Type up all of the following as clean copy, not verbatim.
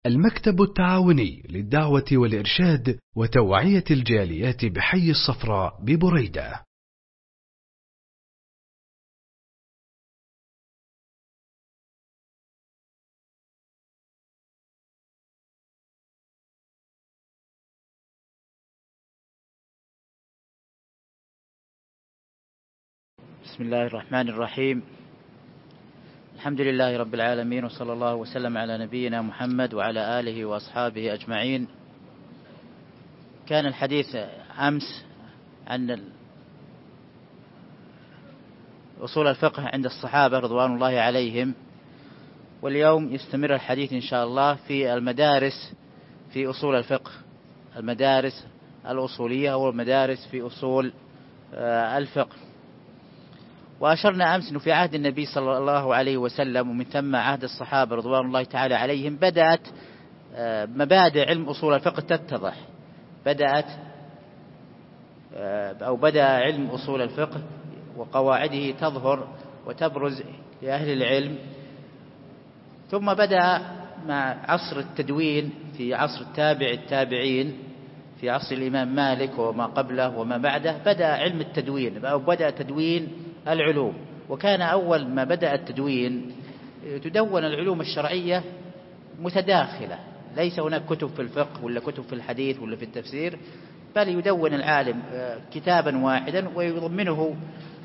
المكتب التعاوني للدعوة والإرشاد وتوعية الجاليات بحي الصفراء ببريدة. بسم الله الرحمن الرحيم. الحمد لله رب العالمين، وصلى الله وسلم على نبينا محمد وعلى آله وأصحابه أجمعين. كان الحديث أمس عن أصول الفقه عند الصحابة رضوان الله عليهم، واليوم يستمر الحديث إن شاء الله في المدارس في أصول الفقه، المدارس الأصولية والمدارس في أصول الفقه. وأشرنا أمس أنه في عهد النبي صلى الله عليه وسلم ومن ثم عهد الصحابة رضوان الله تعالى عليهم بدأت مبادئ علم أصول الفقه تتضح، بدأ علم أصول الفقه وقواعده تظهر وتبرز لأهل العلم. ثم بدأ مع عصر التدوين في عصر التابعين في عصر الإمام مالك وما قبله وما بعده، بدأ علم التدوين أو بدأ تدوين العلوم. وكان أول ما بدأ التدوين تدون العلوم الشرعية متداخلة، ليس هناك كتب في الفقه ولا كتب في الحديث ولا في التفسير، بل يدون العالم كتابا واحدا ويضمنه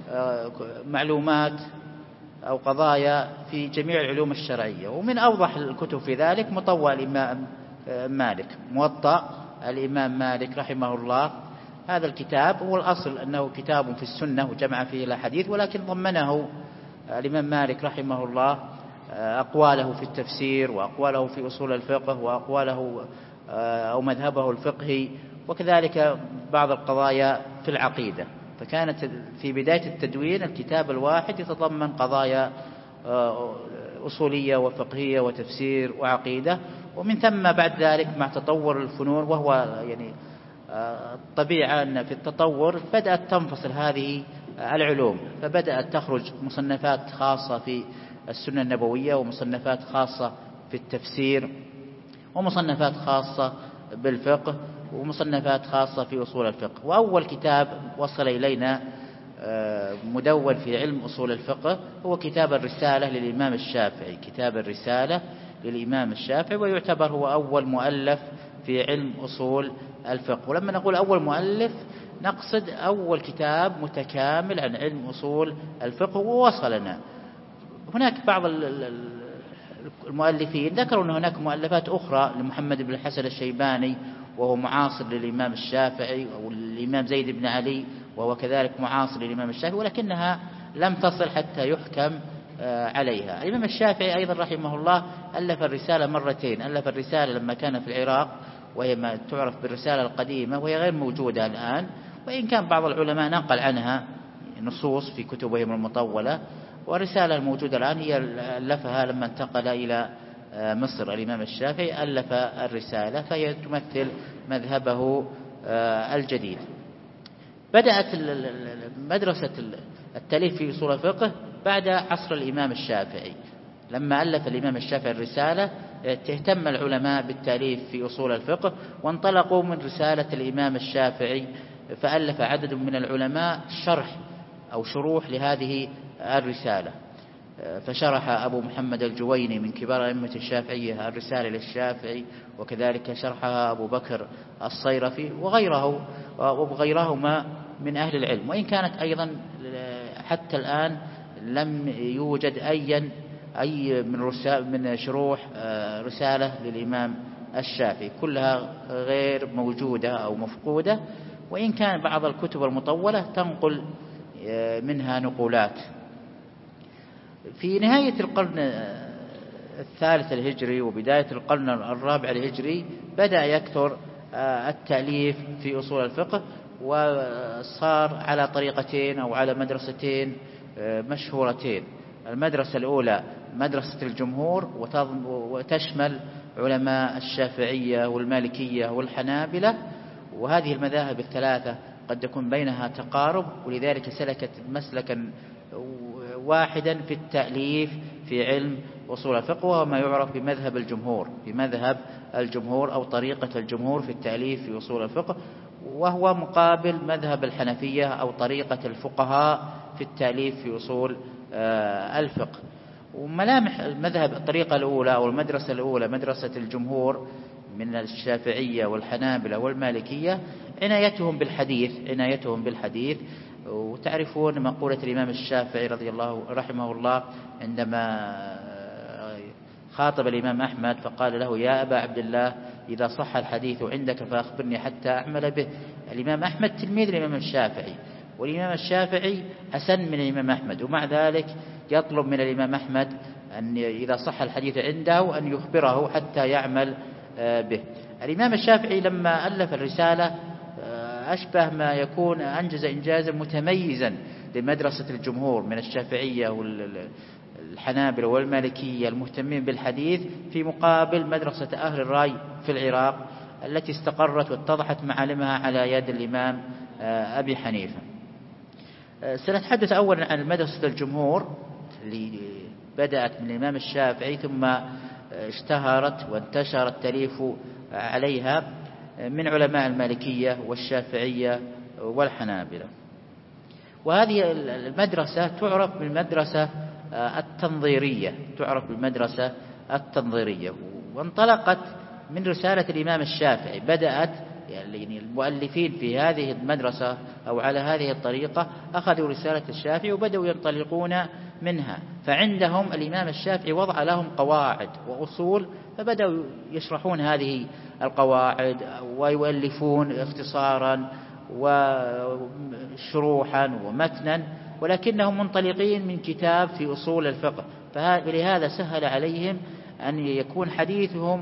معلومات أو قضايا في جميع العلوم الشرعية. ومن أوضح الكتب في ذلك مطوى الإمام مالك، موطأ الإمام مالك رحمه الله. هذا الكتاب هو الأصل أنه كتاب في السنة وجمع فيه الأحاديث، ولكن ضمنه الإمام مالك رحمه الله أقواله في التفسير وأقواله في أصول الفقه وأقواله أو مذهبه الفقهي، وكذلك بعض القضايا في العقيدة. فكانت في بداية التدوين الكتاب الواحد يتضمن قضايا أصولية وفقهية وتفسير وعقيدة. ومن ثم بعد ذلك مع تطور الفنون، وهو يعني الطبيعة أن في التطور بدأت تنفصل هذه العلوم، فبدأت تخرج مصنفات خاصة في السنة النبوية، ومصنفات خاصة في التفسير، ومصنفات خاصة بالفقه، ومصنفات خاصة في أصول الفقه. وأول كتاب وصل إلينا مدون في علم أصول الفقه هو كتاب الرسالة للإمام الشافعي، كتاب الرسالة للإمام الشافعي، ويعتبر هو أول مؤلف في علم أصول الفقه. ولما نقول أول مؤلف نقصد أول كتاب متكامل عن علم أصول الفقه ووصلنا. هناك بعض المؤلفين ذكروا أن هناك مؤلفات أخرى لمحمد بن الحسن الشيباني، وهو معاصر للإمام الشافعي، أو الإمام زيد بن علي وهو كذلك معاصر للإمام الشافعي، ولكنها لم تصل حتى يحكم عليها. الإمام الشافعي أيضا رحمه الله ألف الرسالة مرتين، ألف الرسالة لما كان في العراق، وهي ما تعرف بالرسالة القديمة، وهي غير موجودة الآن، وإن كان بعض العلماء نقل عنها نصوص في كتبهم المطولة. والرسالة الموجودة الآن هي ألفها لما انتقل إلى مصر الإمام الشافعي، ألف الرسالة، فهي تمثل مذهبه الجديد. بدأت مدرسة التأليف في أصول الفقه بعد عصر الإمام الشافعي. لما ألف الإمام الشافعي الرسالة اهتم العلماء بالتأليف في أصول الفقه، وانطلقوا من رسالة الإمام الشافعي، فألف عدد من العلماء شرح أو شروح لهذه الرسالة. فشرح أبو محمد الجويني من كبار أئمة الشافعية الرسالة للشافعي، وكذلك شرحها أبو بكر الصيرفي وغيرهما من أهل العلم. وإن كانت أيضا حتى الآن لم يوجد أي من شروح رسالة للإمام الشافعي، كلها غير موجودة أو مفقودة، وإن كان بعض الكتب المطولة تنقل منها نقولات. في نهاية القرن الثالث الهجري وبداية القرن الرابع الهجري بدأ يكثر التأليف في أصول الفقه، وصار على طريقتين أو على مدرستين مشهورتين. المدرسة الأولى مدرسة الجمهور، وتشمل علماء الشافعية والمالكية والحنابلة، وهذه المذاهب الثلاثة قد يكون بينها تقارب، ولذلك سلكت مسلكا واحدا في التأليف في علم أصول الفقه، وهو ما يعرف بمذهب الجمهور، بمذهب الجمهور أو طريقة الجمهور في التأليف في أصول الفقه، وهو مقابل مذهب الحنفية أو طريقة الفقهاء في التأليف في أصول الفقه. وملامح المذهب الطريقة الأولى أو المدرسة الأولى مدرسة الجمهور من الشافعية والحنابلة والمالكية عنايتهم بالحديث. وتعرفون مقولة الإمام الشافعي رحمه الله عندما خاطب الإمام أحمد فقال له: يا أبا عبد الله، إذا صح الحديث عندك فأخبرني حتى أعمل به. الإمام أحمد تلميذ الإمام الشافعي، والإمام الشافعي أسن من الإمام أحمد، ومع ذلك يطلب من الإمام أحمد أن إذا صح الحديث عنده أن يخبره حتى يعمل به. الإمام الشافعي لما ألف الرسالة أشبه ما يكون أنجز إنجازا متميزا لمدرسة الجمهور من الشافعية والحنابلة والمالكية المهتمين بالحديث، في مقابل مدرسة أهل الرأي في العراق التي استقرت واتضحت معالمها على يد الإمام أبي حنيفة. سنتحدث أولا عن مدرسة الجمهور اللي بدأت من الإمام الشافعي ثم اشتهرت وانتشر التأليف عليها من علماء المالكية والشافعية والحنابلة. وهذه المدرسة تعرف بالمدرسة التنظيرية، وانطلقت من رسالة الإمام الشافعي. بدأت يعني المؤلفين في هذه المدرسة أو على هذه الطريقة أخذوا رسالة الشافعي وبدأوا ينطلقون منها، فعندهم الإمام الشافعي وضع لهم قواعد وأصول، فبدأوا يشرحون هذه القواعد ويؤلفون اختصارا وشروحا ومتنا، ولكنهم منطلقين من كتاب في أصول الفقه، فلهذا سهل عليهم أن يكون حديثهم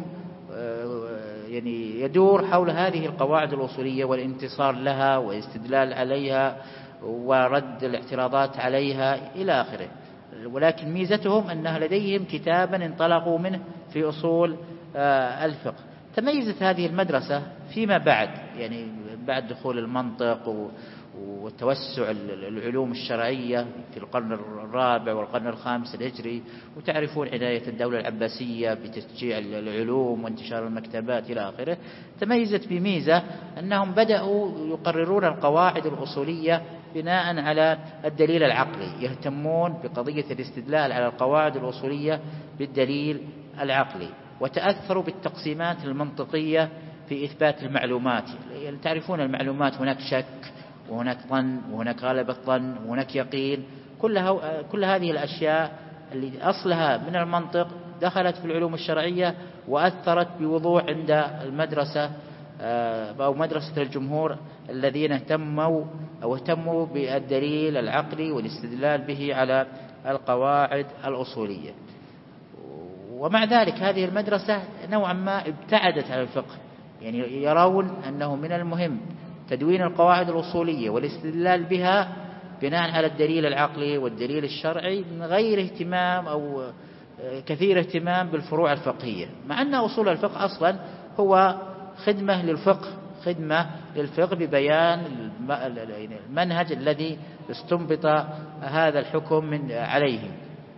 يعني يدور حول هذه القواعد الأصولية والانتصار لها والاستدلال عليها ورد الاعتراضات عليها إلى آخره. ولكن ميزتهم أنها لديهم كتابا انطلقوا منه في أصول الفقه. تميزت هذه المدرسة فيما بعد، يعني بعد دخول المنطق وتوسع العلوم الشرعية في القرن الرابع والقرن الخامس الهجري، وتعرفون عناية الدولة العباسية بتشجيع العلوم وانتشار المكتبات إلى آخره. تميزت بميزة أنهم بدأوا يقررون القواعد الأصولية بناء على الدليل العقلي، يهتمون بقضية الاستدلال على القواعد الأصولية بالدليل العقلي، وتأثروا بالتقسيمات المنطقية في إثبات المعلومات. يعني تعرفون المعلومات هناك شك وهناك ظن وهناك غلبة الظن وهناك يقين، كل هذه الأشياء اللي أصلها من المنطق دخلت في العلوم الشرعية وأثرت بوضوح عند المدرسة أو مدرسة الجمهور الذين اهتموا بالدليل العقلي والاستدلال به على القواعد الأصولية. ومع ذلك هذه المدرسة نوعا ما ابتعدت عن الفقه، يعني يرون أنه من المهم تدوين القواعد الأصولية والاستدلال بها بناء على الدليل العقلي والدليل الشرعي من غير اهتمام أو كثير اهتمام بالفروع الفقهية، مع أن أصول الفقه أصلا هو خدمة للفقه ببيان المنهج الذي استنبط هذا الحكم من عليهم.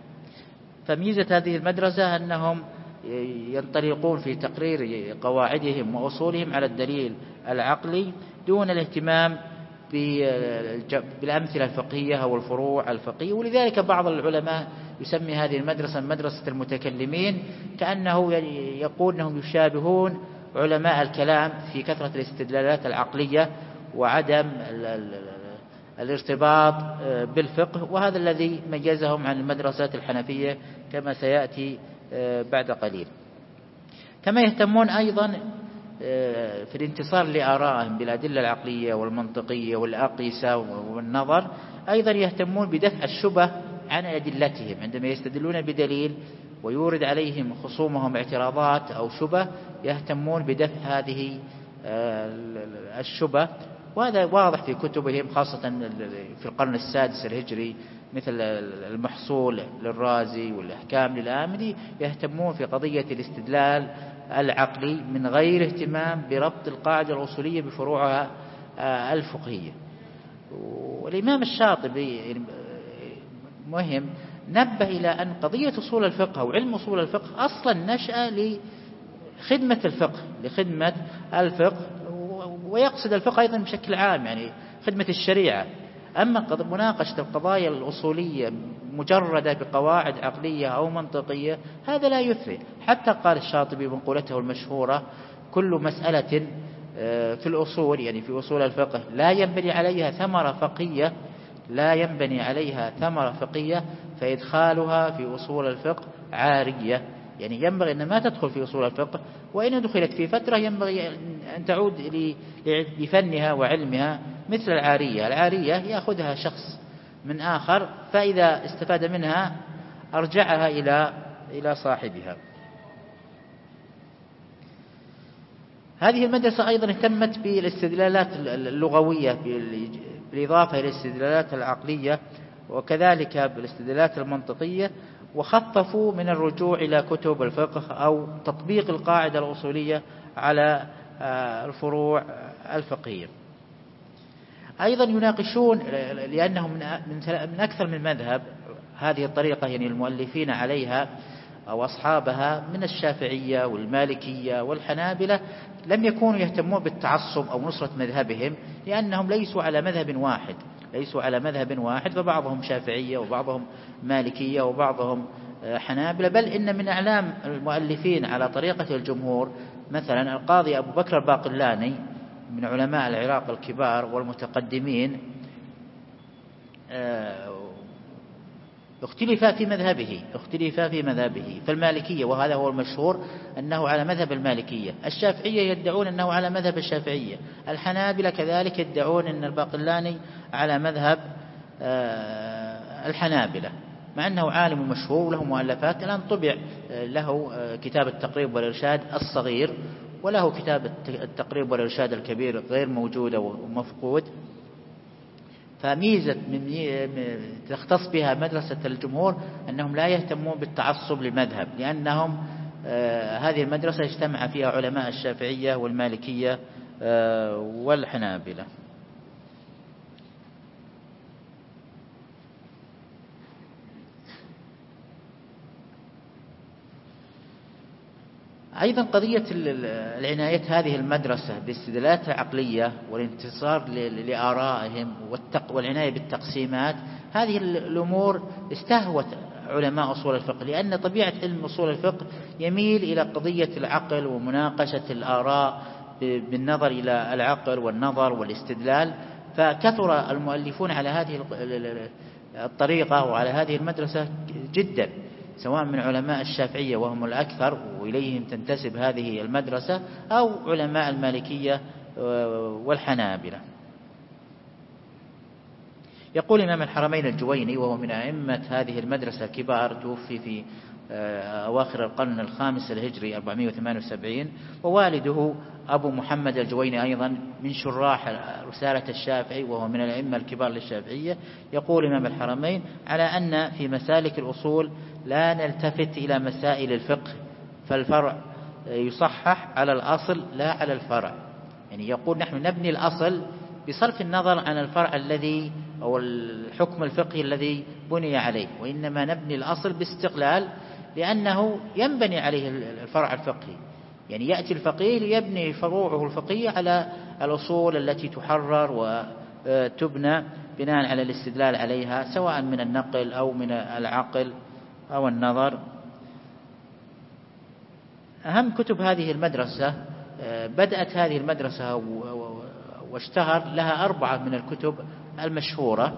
فميزة هذه المدرسة أنهم ينطلقون في تقرير قواعدهم وأصولهم على الدليل العقلي دون الاهتمام بالأمثلة الفقهية أو الفروع الفقهية. ولذلك بعض العلماء يسمي هذه المدرسة مدرسة المتكلمين، كأنه يقول أنهم يشابهون علماء الكلام في كثرة الاستدلالات العقلية وعدم الارتباط بالفقه، وهذا الذي ميزهم عن المدرسة الحنفية كما سيأتي بعد قليل. كما يهتمون أيضا في الانتصار لآرائهم بالأدلة العقلية والمنطقية والأقيسة والنظر، أيضا يهتمون بدفع الشبه عن أدلتهم عندما يستدلون بدليل ويورد عليهم خصومهم اعتراضات أو شبه، يهتمون بدفع هذه الشبه. وهذا واضح في كتبهم خاصة في القرن السادس الهجري، مثل المحصول للرازي والأحكام للآمدي، يهتمون في قضية الاستدلال العقلي من غير اهتمام بربط القاعدة الأصولية بفروعها الفقهية. والإمام الشاطبي مهم نبه إلى أن قضية أصول الفقه أو علم أصول الفقه أصلا نشأ لخدمة الفقه، لخدمة الفقه، ويقصد الفقه أيضا بشكل عام يعني خدمة الشريعة. أما مناقشة القضايا الأصولية مجردة بقواعد عقلية أو منطقية هذا لا يثري. حتى قال الشاطبي بمقولته المشهورة: كل مسألة في الأصول يعني في أصول الفقه لا ينبني عليها ثمرة فقهية، لا ينبني عليها ثمرة فقهية فإدخالها في أصول الفقه عارية. يعني ينبغي أن ما تدخل في أصول الفقه، وإن دخلت في فترة ينبغي أن تعود لفنها وعلمها، مثل العارية. العارية يأخذها شخص من آخر، فإذا استفاد منها أرجعها إلى صاحبها. هذه المدرسة أيضا اهتمت بالاستدلالات اللغوية بالإضافة إلى الاستدلالات العقلية، وكذلك بالاستدلالات المنطقية، وخففوا من الرجوع إلى كتب الفقه أو تطبيق القاعدة الأصولية على الفروع الفقهية. أيضا يناقشون، لأنهم من أكثر من مذهب هذه الطريقة يعني المؤلفين عليها أو أصحابها من الشافعية والمالكية والحنابلة لم يكونوا يهتمون بالتعصب أو نصرة مذهبهم، لأنهم ليسوا على مذهب واحد، فبعضهم شافعية وبعضهم مالكية وبعضهم حنابلة. بل إن من أعلام المؤلفين على طريقة الجمهور مثلا القاضي أبو بكر الباقلاني من علماء العراق الكبار والمتقدمين، اختلف في مذهبه فالمالكية، وهذا هو المشهور أنه على مذهب المالكية. الشافعية يدعون أنه على مذهب الشافعية. الحنابلة كذلك يدعون أن الباقلاني على مذهب الحنابلة، مع أنه عالم مشهور وله مؤلفات. الآن طبع له كتاب التقريب والإرشاد الصغير، وله كتاب التقريب والإرشاد الكبير غير موجود ومفقود. فميزة تختص بها مدرسة الجمهور أنهم لا يهتمون بالتعصب لمذهب، لأنهم هذه المدرسة اجتمع فيها علماء الشافعية والمالكية والحنابلة. أيضا قضية العناية هذه المدرسة بالاستدلالات العقلية والانتصار لآرائهم والعناية بالتقسيمات، هذه الأمور استهوت علماء أصول الفقه، لأن طبيعة علم أصول الفقه يميل إلى قضية العقل ومناقشة الآراء بالنظر إلى العقل والنظر والاستدلال. فكثر المؤلفون على هذه الطريقة وعلى هذه المدرسة جدا، سواء من علماء الشافعية وهم الأكثر وإليهم تنتسب هذه المدرسة، أو علماء المالكية والحنابلة. يقول إمام الحرمين الجويني وهو من أئمة هذه المدرسة الكبار، توفي في أواخر القرن الخامس الهجري 478، ووالده أبو محمد الجويني أيضا من شراح رسالة الشافعي وهو من الأئمة الكبار للشافعية. يقول إمام الحرمين على أن في مسالك الأصول لا نلتفت إلى مسائل الفقه، فالفرع يصحح على الأصل لا على الفرع. يعني يقول نحن نبني الأصل بصرف النظر عن الفرع الذي أو الحكم الفقهي الذي بني عليه، وإنما نبني الأصل باستقلال، لأنه ينبني عليه الفرع الفقهي. يعني يأتي الفقيه ليبني فروعه الفقهية على الأصول التي تحرر وتبنى بناء على الاستدلال عليها، سواء من النقل أو من العقل أو النظر. أهم كتب هذه المدرسة، بدأت هذه المدرسة واشتهر لها 4 من الكتب المشهورة.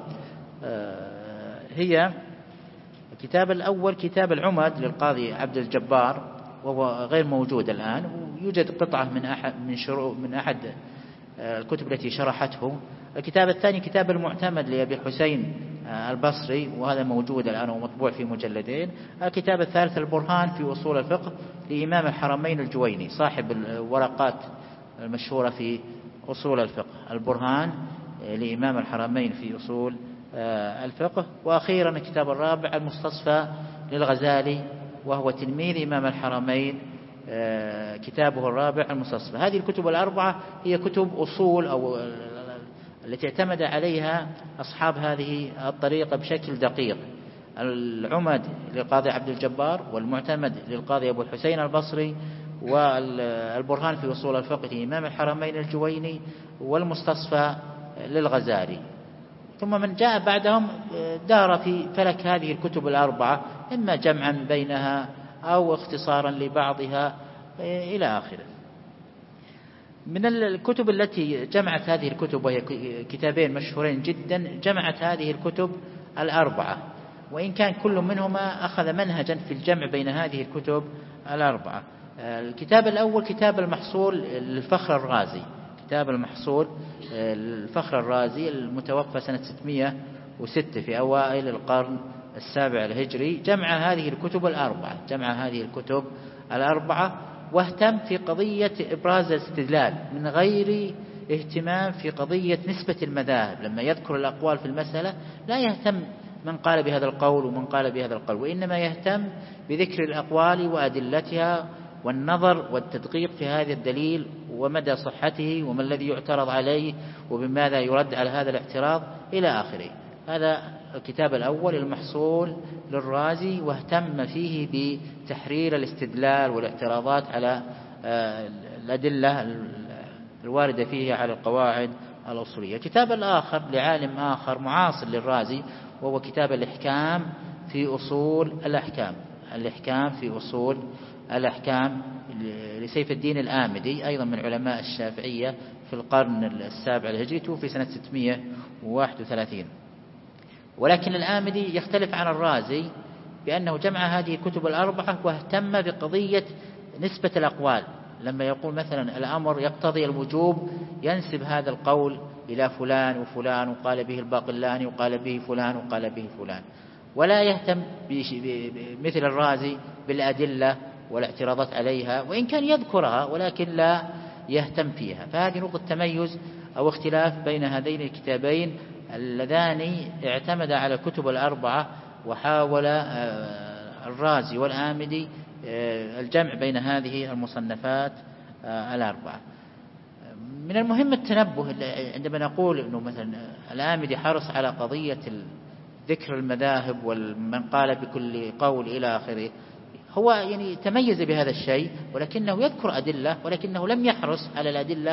هي الكتاب الأول كتاب العمد للقاضي عبد الجبار، وهو غير موجود الآن، ويوجد قطعة من أحد الكتب التي شرحته. الكتاب الثاني كتاب المعتمد لأبي الحسين البصري، وهذا موجود الآن ومطبوع في مجلدين. الكتاب الثالث البرهان في أصول الفقه لإمام الحرمين الجويني، صاحب الورقات المشهورة في أصول الفقه. البرهان لإمام الحرمين في أصول الفقه. وأخيرا الكتاب الرابع المستصفى للغزالي، وهو تلميذ إمام الحرمين، كتابه الرابع المستصفى. هذه الكتب ال4 هي كتب أصول أو التي اعتمد عليها أصحاب هذه الطريقة بشكل دقيق. العمد للقاضي عبد الجبار، والمعتمد للقاضي أبو الحسين البصري، والبرهان في أصول الفقه لإمام الحرمين الجويني، والمستصفى للغزالي. ثم من جاء بعدهم دار في فلك هذه الكتب الأربعة، إما جمعا بينها أو اختصارا لبعضها إلى آخره. من الكتب التي جمعت هذه الكتب، وهي كتابين مشهورين جدا، جمعت هذه الكتب الأربعة، وإن كان كل منهما أخذ منهجا في الجمع بين هذه الكتب الأربعة. الكتاب الأول كتاب المحصول للفخر الرازي، كتاب المحصول الفخر الرازي المتوفى سنة 606 في أوائل القرن السابع الهجري. جمع هذه الكتب الأربعة، واهتم في قضية إبراز الاستدلال من غير اهتمام في قضية نسبة المذاهب. لما يذكر الأقوال في المسألة لا يهتم من قال بهذا القول ومن قال بهذا القول، وإنما يهتم بذكر الأقوال وأدلتها والنظر والتدقيق في هذا الدليل ومدى صحته وما الذي يعترض عليه وبماذا يرد على هذا الاعتراض إلى آخره. هذا الكتاب الأول المحصول للرازي، واهتم فيه بتحرير الاستدلال والاعتراضات على الأدلة الواردة فيه على القواعد الأصولية. الكتاب الآخر لعالم آخر معاصر للرازي، وهو كتاب الإحكام في أصول الأحكام، الإحكام في أصول الأحكام لسيف الدين الآمدي، أيضا من علماء الشافعية في القرن السابع الهجري، توفي سنة 631. ولكن الآمدي يختلف عن الرازي بأنه جمع هذه الكتب الأربعة واهتم بقضية نسبة الأقوال. لما يقول مثلا الأمر يقتضي الوجوب، ينسب هذا القول إلى فلان وفلان، وقال به الباقلاني وقال به فلان وقال به فلان، ولا يهتم مثل الرازي بالأدلة والاعتراضات عليها، وإن كان يذكرها ولكن لا يهتم فيها. فهذه نقطة تميز أو اختلاف بين هذين الكتابين اللذان اعتمد على الكتب الأربعة، وحاول الرازي والآمدي الجمع بين هذه المصنفات الأربعة. من المهم التنبه عندما نقول أنه مثلا الآمدي حرص على قضية ذكر المذاهب ومن قال بكل قول إلى آخره، هو يعني تميز بهذا الشيء، ولكنه يذكر أدلة، ولكنه لم يحرص على الأدلة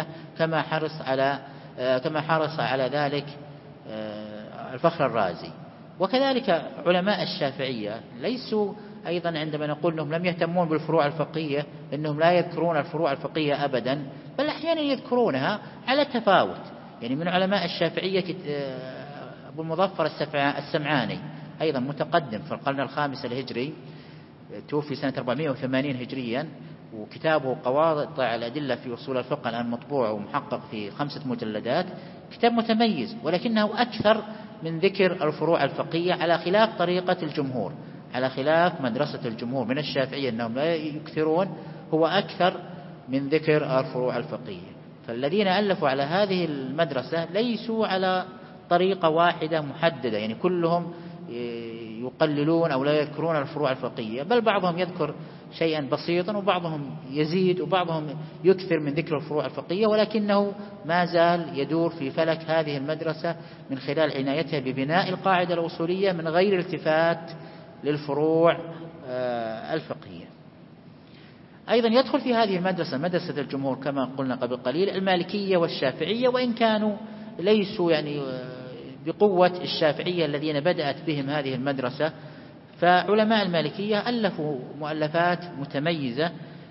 كما حرص على ذلك الفخر الرازي. وكذلك علماء الشافعية ليسوا أيضا عندما نقول أنهم لم يهتمون بالفروع الفقهية، إنهم لا يذكرون الفروع الفقهية أبدا، بل أحيانا يذكرونها على تفاوت. يعني من علماء الشافعية أبو المظفر السمعاني، أيضا متقدم في القرن الخامس الهجري، توفي سنة 480 هجريا، وكتابه قواطع الأدلة في أصول الفقه الآن مطبوع ومحقق في 5 مجلدات، كتاب متميز، ولكنه أكثر من ذكر الفروع الفقهية، على خلاف طريقة الجمهور، على خلاف مدرسة الجمهور من الشافعية أنهم لا يكثرون، هو أكثر من ذكر الفروع الفقهية. فالذين ألفوا على هذه المدرسة ليسوا على طريقة واحدة محددة، يعني كلهم يقللون أو لا يذكرون الفروع الفقهية، بل بعضهم يذكر شيئا بسيطا، وبعضهم يزيد، وبعضهم يكثر من ذكر الفروع الفقهية، ولكنه ما زال يدور في فلك هذه المدرسة من خلال عنايتها ببناء القاعدة الأصولية من غير التفات للفروع الفقهية. أيضا يدخل في هذه المدرسة مدرسة الجمهور كما قلنا قبل قليل المالكية والشافعية، وإن كانوا ليسوا يعني بقوة الشافعية الذين بدأت بهم هذه المدرسة، فعلماء المالكية ألفوا مؤلفات متميزة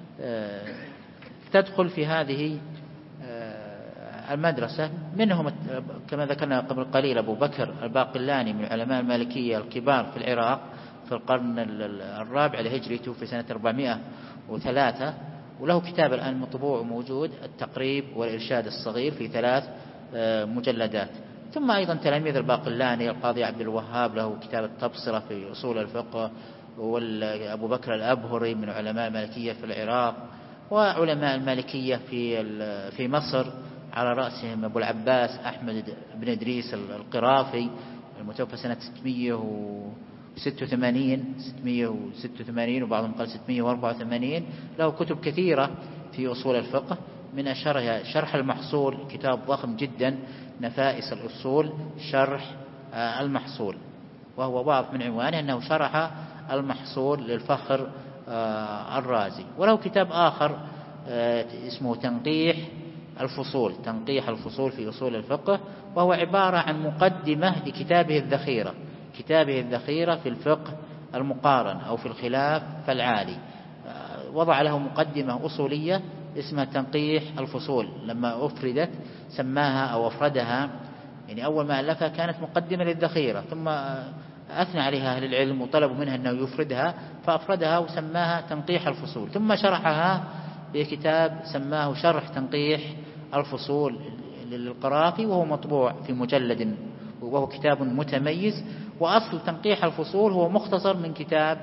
تدخل في هذه المدرسة. منهم كما ذكرنا قبل قليل أبو بكر الباقلاني من علماء المالكية الكبار في العراق في القرن الرابع الهجري، توفي سنة 403، وله كتاب الآن مطبوع وموجود، التقريب والإرشاد الصغير في 3 مجلدات. ثم أيضا تلاميذ الباقلاني القاضي عبد الوهاب له كتاب التبصرة في أصول الفقه، وأبو بكر الأبهري من علماء المالكية في العراق، وعلماء المالكية في مصر على رأسهم أبو العباس أحمد بن إدريس القرافي المتوفى سنة 686 وبعضهم قال 684. له كتب كثيرة في أصول الفقه، من أشهرها شرح المحصول، كتاب ضخم جدا، نفائس الأصول، شرح المحصول. وهو واضح من عنوانه أنه شرح المحصول للفخر الرازي. وله كتاب آخر اسمه تنقيح الفصول في أصول الفقه، وهو عبارة عن مقدمة لكتابه الذخيرة في الفقه المقارن أو في الخلاف فالعالي. وضع له مقدمة أصولية اسمها تنقيح الفصول. لما أفردت سماها أو أفردها، يعني أول ما ألفها كانت مقدمة للذخيرة، ثم أثنى عليها أهل العلم وطلبوا منها أنه يفردها، فأفردها وسماها تنقيح الفصول، ثم شرحها بكتاب سماه شرح تنقيح الفصول للقرافي، وهو مطبوع في مجلد، وهو كتاب متميز. وأصل تنقيح الفصول هو مختصر من كتاب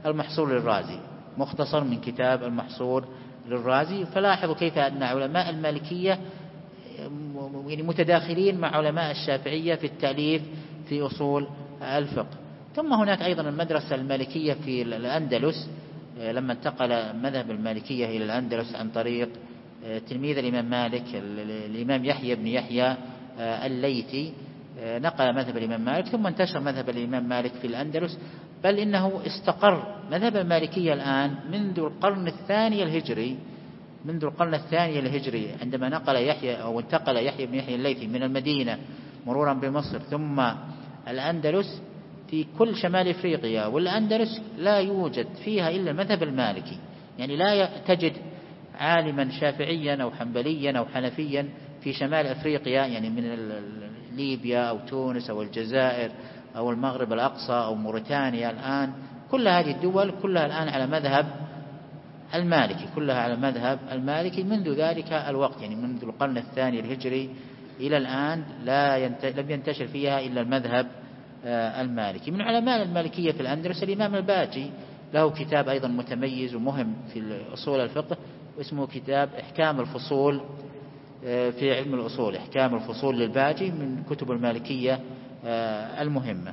المحصول للرازي. فلاحظوا كيف أن علماء المالكية يعني متداخلين مع علماء الشافعية في التأليف في أصول الفقه. ثم هناك أيضا المدرسة المالكية في الأندلس، لما انتقل مذهب المالكية إلى الأندلس عن طريق تلميذ الإمام مالك الإمام يحيى بن يحيى الليثي، نقل مذهب الإمام مالك، ثم انتشر مذهب الإمام مالك في الأندلس، بل إنه استقر مذهب المالكية الآن منذ القرن الثاني الهجري، عندما انتقل يحيى بن يحيى الليثي من المدينة مرورا بمصر ثم الأندلس في كل شمال إفريقيا. والأندلس لا يوجد فيها إلا المذهب المالكي، يعني لا تجد عالما شافعيا أو حنبليا أو حنفيا في شمال أفريقيا، يعني من ليبيا أو تونس أو الجزائر أو المغرب الأقصى أو موريتانيا. الآن كل هذه الدول كلها الآن على مذهب المالكي، منذ ذلك الوقت، يعني منذ القرن الثاني الهجري إلى الآن لم ينتشر فيها إلا المذهب المالكي. من علماء المالكية في الأندلس الإمام الباجي، له كتاب أيضا متميز ومهم في أصول الفقه، واسمه كتاب إحكام الفصول في علم الأصول. إحكام الفصول للباجي من كتب المالكية المهمة.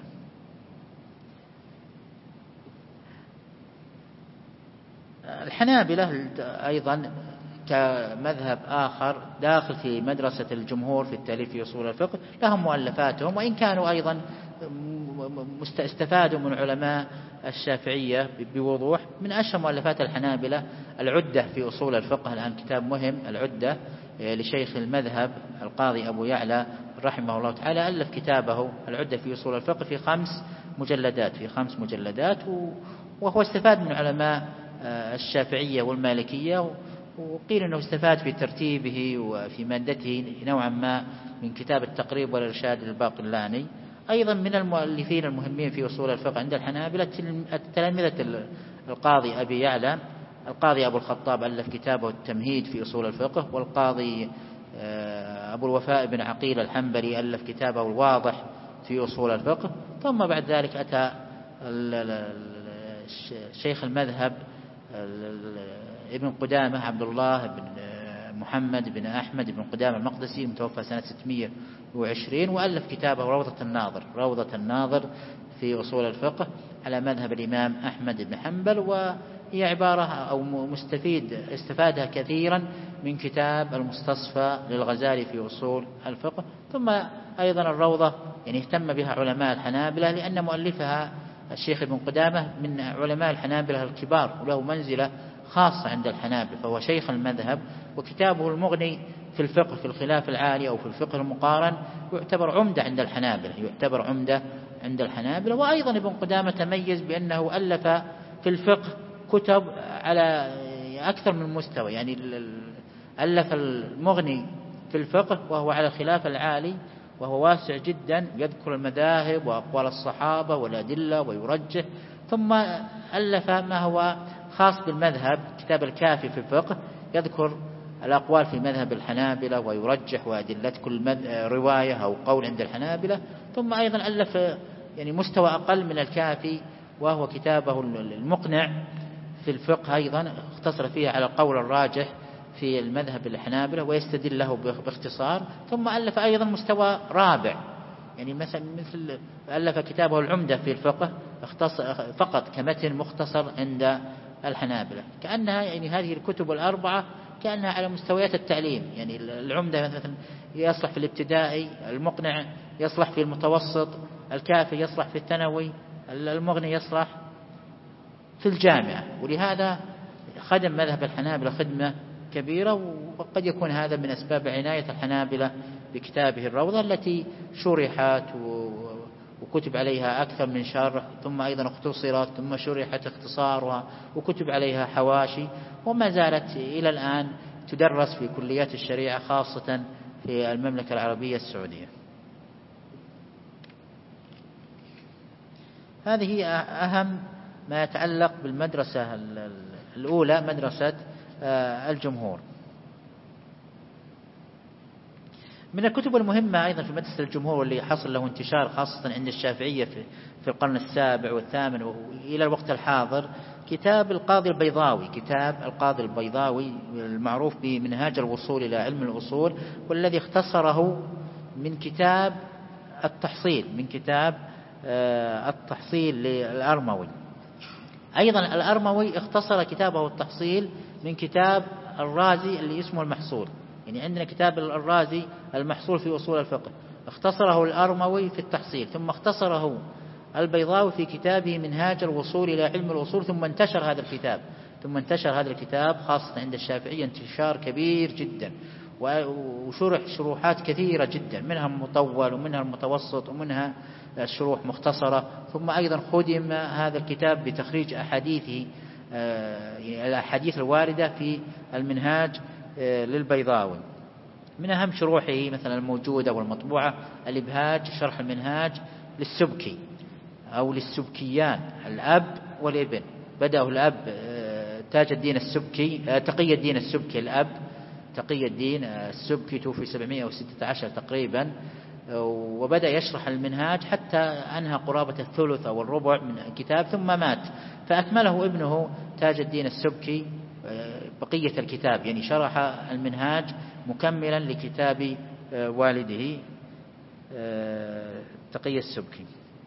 الحنابلة أيضا كمذهب آخر داخل في مدرسة الجمهور في التأليف في أصول الفقه، لهم مؤلفاتهم، وإن كانوا أيضا استفادوا من علماء الشافعية بوضوح. من أشهر مؤلفات الحنابلة العدة في أصول الفقه، الآن كتاب مهم العدة لشيخ المذهب القاضي أبو يعلى رحمه الله تعالى، ألف كتابه العدة في أصول الفقه في 5 مجلدات، وهو استفاد من علماء الشافعية والمالكية، وقيل أنه استفاد في ترتيبه وفي مادته نوعا ما من كتاب التقريب والإرشاد للباقلاني. أيضا من المؤلفين المهمين في أصول الفقه عند الحنابلة تلامذة القاضي أبي يعلى، القاضي أبو الخطاب ألف كتابه التمهيد في أصول الفقه، والقاضي أبو الوفاء بن عقيل الحنبلي ألف كتابه الواضح في أصول الفقه. ثم بعد ذلك أتى شيخ المذهب ابن قدامة عبد الله بن محمد بن أحمد بن قدامة المقدسي المتوفى سنة 620، وألف كتابه روضة الناظر في أصول الفقه على مذهب الإمام أحمد بن حنبل، وهي عبارة أو استفادها كثيرا من كتاب المستصفى للغزالي في أصول الفقه. ثم أيضا الروضة يعني اهتم بها علماء الحنابلة، لأن مؤلفها الشيخ ابن قدامة من علماء الحنابلة الكبار، وله منزلة خاصة عند الحنابلة، فهو شيخ المذهب. وكتابه المغني في الفقه في الخلاف العالي أو في الفقه المقارن يعتبر عمدة عند الحنابلة. وأيضا ابن قدامة تميز بأنه ألف في الفقه كتب على أكثر من مستوى، يعني ألف المغني في الفقه وهو على الخلاف العالي، وهو واسع جدا، يذكر المذاهب وأقوال الصحابة والأدلة ويرجح. ثم ألف ما هو خاص بالمذهب، كتاب الكافي في الفقه، يذكر الأقوال في مذهب الحنابلة ويرجح وأدلة كل رواية أو قول عند الحنابلة. ثم أيضا ألف يعني مستوى أقل من الكافي، وهو كتابه المقنع في الفقه، أيضا اختصر فيه على القول الراجح في المذهب الحنابلة ويستدل له باختصار. ثم ألف أيضا مستوى رابع، يعني مثل ألف كتابه العمدة في الفقه فقط كمتن مختصر عند الحنابلة، كأنها يعني هذه الكتب الأربعة كأنها على مستويات التعليم. يعني العمدة مثلا يصلح في الابتدائي، المقنع يصلح في المتوسط، الكافي يصلح في الثانوي، المغني يصلح في الجامعة. ولهذا خدم مذهب الحنابلة خدمة كبيرة، وقد يكون هذا من أسباب عناية الحنابلة بكتابه الروضة التي شرحت وكتب عليها أكثر من شرح، ثم أيضا اختصرت، ثم شرحت اختصارها وكتب عليها حواشي، وما زالت إلى الآن تدرس في كليات الشريعة خاصة في المملكة العربية السعودية. هذه أهم ما يتعلق بالمدرسة الأولى، مدرسة الجمهور. من الكتب المهمة أيضا في مدرسة الجمهور واللي حصل له انتشار خاصة عند الشافعية في القرن السابع والثامن وإلى الوقت الحاضر كتاب القاضي البيضاوي، كتاب القاضي البيضاوي المعروف بمنهاج الوصول إلى علم الأصول، والذي اختصره من كتاب التحصيل، من كتاب التحصيل للأرموي. أيضا الأرموي اختصر كتابه التحصيل من كتاب الرازي اللي اسمه المحصول. يعني عندنا كتاب الرازي المحصول في أصول الفقه، اختصره الأرموي في التحصيل، ثم اختصره البيضاوي في كتابه منهاج الوصول إلى علم الأصول، ثم انتشر هذا الكتاب خاصة عند الشافعية انتشار كبير جدا، وشرح شروحات كثيرة جدا، منها المطول ومنها المتوسط ومنها الشروح مختصرة. ثم أيضا خدم هذا الكتاب بتخريج أحاديثه، الأحاديث الواردة في المنهاج للبيضاوي. من أهم شروحه مثلا الموجودة والمطبوعة الإبهاج، شرح المنهاج للسبكي أو للسبكيان، الأب والابن. بدأه الأب تاج الدين السبكي، تقي الدين السبكي، الأب تقي الدين السبكي توفي 716 تقريبا، وبدأ يشرح المنهاج حتى أنهى قرابة الثلث أو الربع من الكتاب ثم مات، فأكمله ابنه تاج الدين السبكي بقية الكتاب، يعني شرح المنهاج مكملا لكتاب والده تقي السبكي.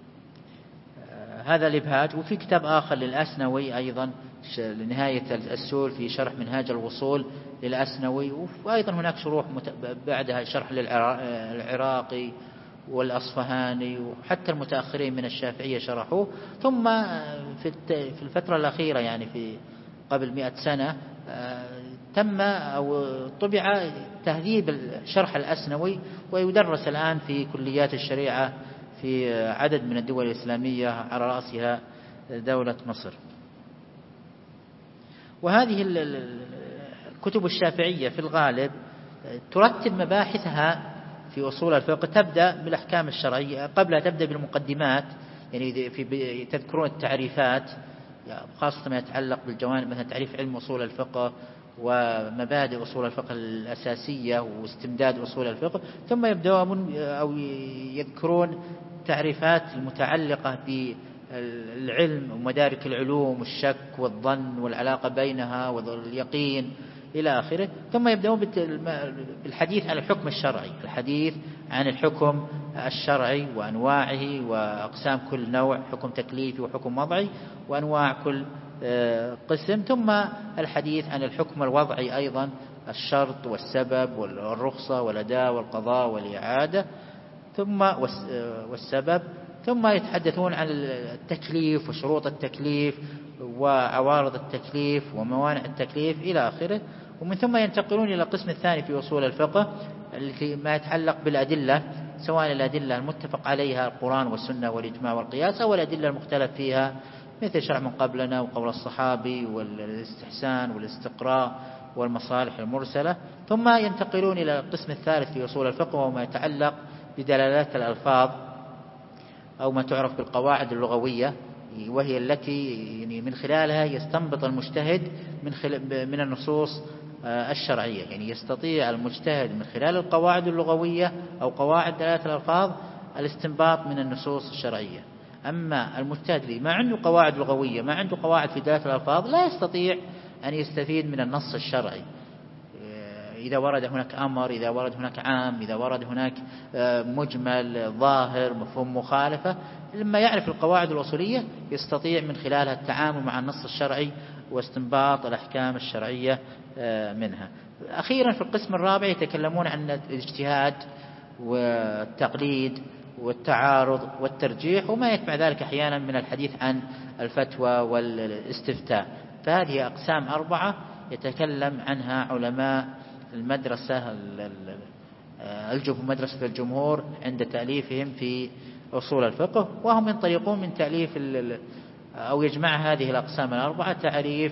هذا الإبهاج. وفي كتاب آخر للأسنوي أيضا لنهاية السول في شرح منهاج الوصول للأسنوي، وأيضا هناك شروح بعدها شرح للعراقي والأصفهاني، وحتى المتأخرين من الشافعية شرحوه. ثم في الفترة الأخيرة يعني في قبل 100 سنة تم أو طبع تهذيب شرح الأسنوي، ويدرس الآن في كليات الشريعة في عدد من الدول الإسلامية على رأسها دولة مصر. وهذه الكتب الشافعية في الغالب ترتب مباحثها في أصول الفقه، تبدأ بالأحكام الشرعية، قبلها تبدأ بالمقدمات، يعني تذكرون التعريفات خاصة ما يتعلق بالجوانب مثل تعريف علم أصول الفقه ومبادئ أصول الفقه الأساسية واستمداد أصول الفقه، ثم يبدأون أو يذكرون تعريفات المتعلقة بالعلم ومدارك العلوم والشك والظن والعلاقة بينها واليقين إلى آخره. ثم يبدأون بالحديث عن الحكم الشرعي، الحديث عن الحكم الشرعي وأنواعه وأقسام كل نوع، حكم تكليفي وحكم وضعي وأنواع كل قسم. ثم الحديث عن الحكم الوضعي أيضا، الشرط والسبب والرخصة والأداء والقضاء والإعادة ثم والسبب. ثم يتحدثون عن التكليف وشروط التكليف وعوارض التكليف وموانع التكليف إلى آخره. ومن ثم ينتقلون إلى القسم الثاني في أصول الفقه التي ما يتعلق بالأدلة، سواء الأدلة المتفق عليها القرآن والسنة والإجماع والقياس، أو الأدلة المختلف فيها مثل شرع من قبلنا وقول الصحابي والاستحسان والاستقراء والمصالح المرسلة. ثم ينتقلون إلى القسم الثالث في أصول الفقه وما يتعلق بدلالات الألفاظ أو ما تعرف بالقواعد اللغوية، وهي التي يعني من خلالها يستنبط المجتهد من النصوص الشرعية. يعني يستطيع المجتهد من خلال القواعد اللغوية أو قواعد دلالات الألفاظ الاستنباط من النصوص الشرعية. أما المجتهد اللي ما عنده قواعد لغوية، ما عنده قواعد في دلالات الألفاظ، لا يستطيع أن يستفيد من النص الشرعي. إذا ورد هناك أمر، إذا ورد هناك عام، إذا ورد هناك مجمل ظاهر مفهوم مخالفة، لما يعرف القواعد الأصولية يستطيع من خلالها التعامل مع النص الشرعي واستنباط الأحكام الشرعية منها. أخيرا في القسم الرابع يتكلمون عن الاجتهاد والتقليد والتعارض والترجيح وما يتبع ذلك أحيانا من الحديث عن الفتوى والاستفتاء. فهذه أقسام 4 يتكلم عنها علماء المدرسة مدرسة الجمهور عند تأليفهم في أصول الفقه، وهم ينطلقون من تأليف أو يجمع هذه الأقسام 4 تعريف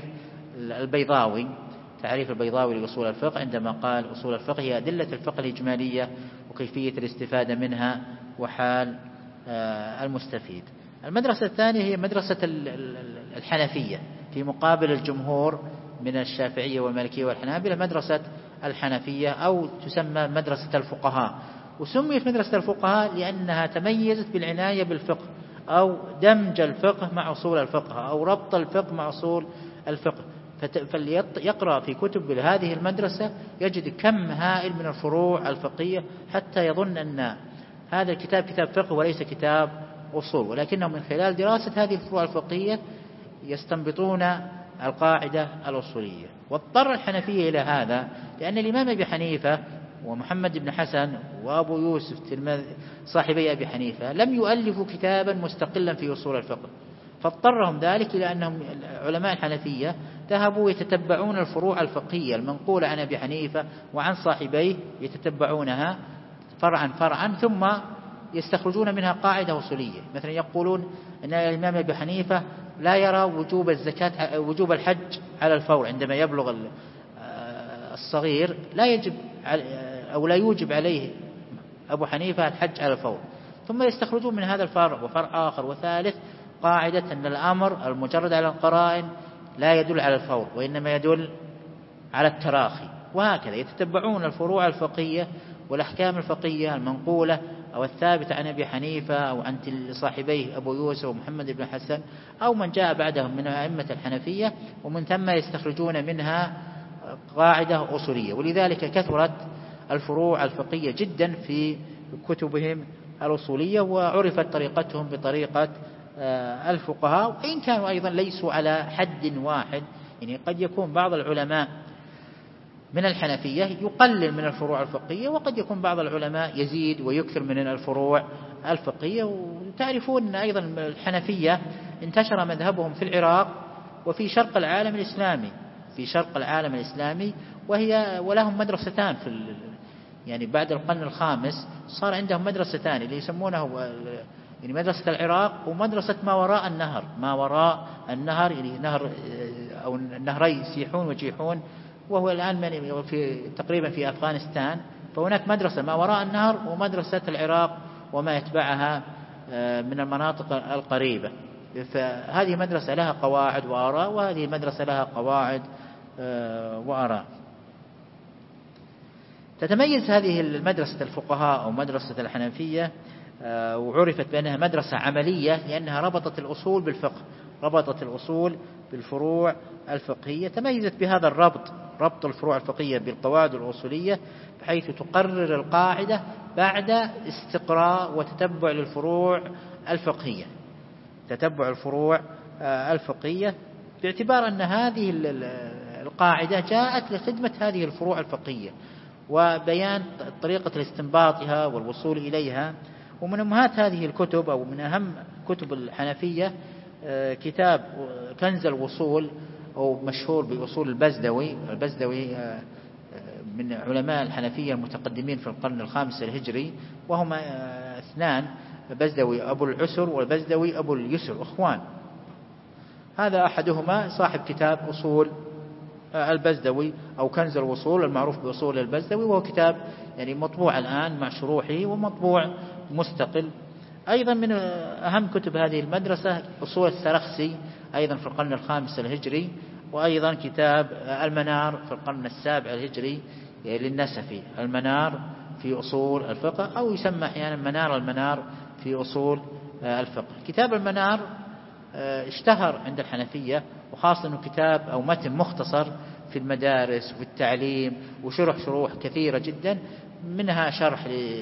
البيضاوي لأصول الفقه عندما قال أصول الفقه هي أدلة الفقه الإجمالية وكيفية الاستفادة منها وحال المستفيد. المدرسة الثانية هي مدرسة الحنفية في مقابل الجمهور من الشافعية والمالكية والحنابلة، مدرسة الحنفية أو تسمى مدرسة الفقهاء. وسميت مدرسة الفقهاء لأنها تميزت بالعناية بالفقه أو دمج الفقه مع أصول الفقه أو ربط الفقه مع أصول الفقه. فليقرأ في كتب هذه المدرسة يجد كم هائل من الفروع الفقهية حتى يظن أن هذا الكتاب كتاب فقه وليس كتاب أصول، ولكنهم من خلال دراسة هذه الفروع الفقهية يستنبطون القاعدة الأصولية. واضطر الحنفية إلى هذا لأن الإمام أبي حنيفة ومحمد بن حسن وأبو يوسف صاحبي أبي حنيفة لم يؤلفوا كتابا مستقلا في أصول الفقه، فاضطرهم ذلك إلى أنهم علماء الحنفية ذهبوا يتتبعون الفروع الفقهية المنقولة عن أبي حنيفة وعن صاحبيه، يتتبعونها فرعا ثم يستخرجون منها قاعدة أصولية. مثلا يقولون أن الإمام أبي حنيفة لا يرى وجوب الحج على الفور عندما يبلغ الصغير، لا يوجب عليه أبو حنيفة الحج على الفور، ثم يستخرجون من هذا الفرع وفرع آخر وثالث قاعدة أن الأمر المجرد على القرائن لا يدل على الفور وإنما يدل على التراخي، وهكذا يتتبعون الفروع الفقهية والأحكام الفقهية المنقولة أو الثابتة عن أبي حنيفة أو عن صاحبيه أبو يوسف ومحمد بن حسن أو من جاء بعدهم من أئمة الحنفية، ومن ثم يستخرجون منها قاعدة أصولية. ولذلك كثرت الفروع الفقهية جدا في كتبهم الأصولية، وعرفت طريقتهم بطريقة الفقهاء، وإن كانوا أيضا ليسوا على حد واحد. يعني قد يكون بعض العلماء من الحنفية يقلل من الفروع الفقهية، وقد يكون بعض العلماء يزيد ويكثر من الفروع الفقهية. وتعرفون أيضا الحنفية انتشر مذهبهم في العراق وفي شرق العالم الإسلامي، ولهم مدرستان يعني بعد القرن الخامس صار عندهم مدرستان اللي يسمونه يعني مدرسة العراق ومدرسة ما وراء النهر يعني نهر أو النهري سيحون وجيحون، وهو الآن تقريبا في أفغانستان. فهناك مدرسة ما وراء النهر ومدرسة العراق وما يتبعها من المناطق القريبة. فهذه مدرسة لها قواعد وآراء، وهذه مدرسة لها قواعد وآراء. تتميز هذه المدرسة الفقهاء أو مدرسة الحنفية وعرفت بأنها مدرسة عملية لأنها ربطت الأصول بالفقه، ربطت الأصول بالفروع الفقهية. تميزت بهذا ربط الفروع الفقهية بالقواعد الأصولية، بحيث تقرر القاعدة بعد استقراء وتتبع للفروع الفقهية، باعتبار أن هذه القاعدة جاءت لخدمة هذه الفروع الفقهية وبيان طريقة استنباطها والوصول إليها. ومن أمهات هذه الكتب أو من أهم كتب الحنفية كتاب كنز الوصول أو مشهور بأصول البزدوي من علماء الحنفية المتقدمين في القرن الخامس الهجري، وهما اثنان، بزدوي أبو العسر والبزدوي أبو اليسر، أخوان. هذا أحدهما صاحب كتاب أصول البزدوي أو كنز الوصول المعروف بأصول البزدوي، وهو كتاب يعني مطبوع الآن مع شروحه ومطبوع مستقل. أيضا من أهم كتب هذه المدرسة أصول السرخسي أيضا في القرن الخامس الهجري، وأيضا كتاب المنار في القرن السابع الهجري للنسفي، المنار في أصول الفقه، أو يسمى أحيانا المنار في أصول الفقه. كتاب المنار اشتهر عند الحنفية، وخاصة أنه كتاب أو متن مختصر في المدارس وفي التعليم، وشروح كثيرة جدا، منها شرح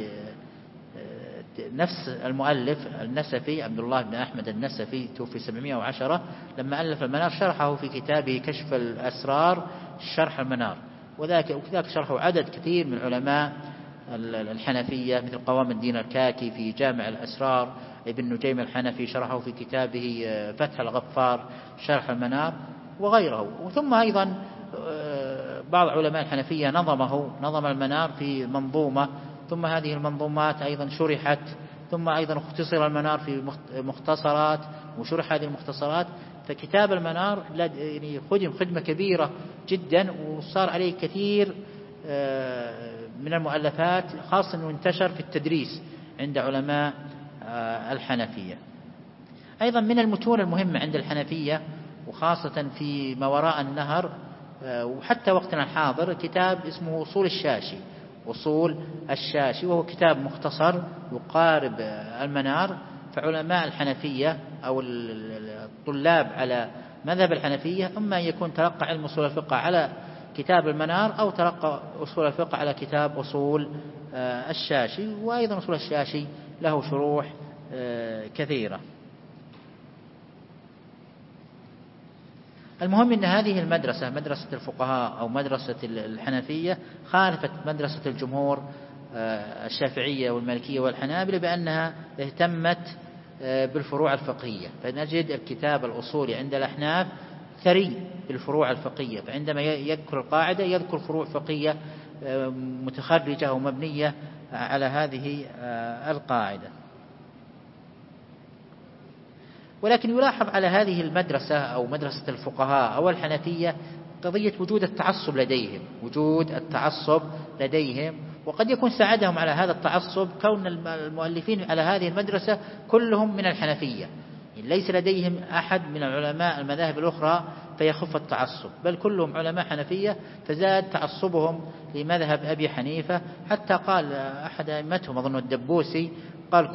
نفس المؤلف النسفي عبد الله بن أحمد النسفي توفي 710، لما ألف المنار شرحه في كتابه كشف الأسرار شرح المنار، وذاك شرحه عدد كثير من علماء الحنفية مثل قوام الدين الكاكي في جامع الأسرار، ابن نجيم الحنفي شرحه في كتابه فتح الغفار شرح المنار وغيره. وثم أيضا بعض علماء الحنفية نظم المنار في منظومة، ثم هذه المنظومات أيضا شرحت، ثم أيضا اختصر المنار في مختصرات وشرح هذه المختصرات. فكتاب المنار يعني خدم خدمة كبيرة جدا، وصار عليه كثير من المؤلفات، خاصة أنه انتشر في التدريس عند علماء الحنفية. أيضا من المتون المهمة عند الحنفية وخاصة في ما وراء النهر وحتى وقتنا الحاضر كتاب اسمه أصول الشاشي، وهو كتاب مختصر يقارب المنار. فعلماء الحنفية أو الطلاب على مذهب الحنفية إما أن يكون تلقى علم أصول الفقه على كتاب المنار أو تلقى أصول الفقه على كتاب أصول الشاشي. وأيضا أصول الشاشي له شروح كثيرة. المهم أن هذه المدرسة، مدرسة الفقهاء أو مدرسة الحنفية، خالفت مدرسة الجمهور الشافعية والمالكية والحنابلة بأنها اهتمت بالفروع الفقهية. فنجد الكتاب الأصولي عند الأحناف ثري بالفروع الفقهية، فعندما يذكر القاعدة يذكر فروع فقهية متخرجة أو مبنية على هذه القاعدة. ولكن يلاحظ على هذه المدرسة أو مدرسة الفقهاء أو الحنفية قضية وجود التعصب لديهم، وقد يكون ساعدهم على هذا التعصب كون المؤلفين على هذه المدرسة كلهم من الحنفية، ليس لديهم أحد من العلماء المذاهب الأخرى فيخف التعصب، بل كلهم علماء حنفية، فزاد تعصبهم لمذهب أبي حنيفة. حتى قال أحد أئمتهم أظن الدبوسي قال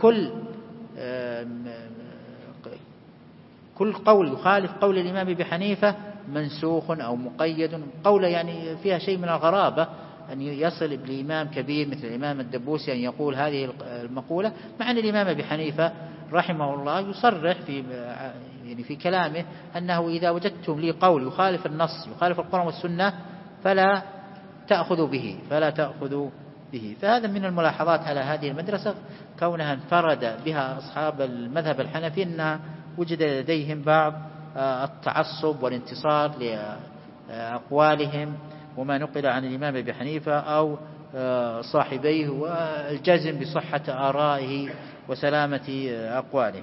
كل قول يخالف قول الإمام أبي حنيفة منسوخ أو مقيد، قول يعني فيها شيء من الغرابة أن يصل بإمام كبير مثل الإمام الدبوسي أن يقول هذه المقولة، مع أن الإمام أبي حنيفة رحمه الله يصرح في كلامه أنه إذا وجدتم لي قول يخالف النص يخالف القرآن والسنة فلا تأخذوا به. فهذا من الملاحظات على هذه المدرسة كونها انفرد بها أصحاب المذهب الحنفي، أنها وجد لديهم بعض التعصب والانتصار لأقوالهم وما نقل عن الإمام أبي حنيفة أو صاحبيه، والجزم بصحة آرائه وسلامة أقواله.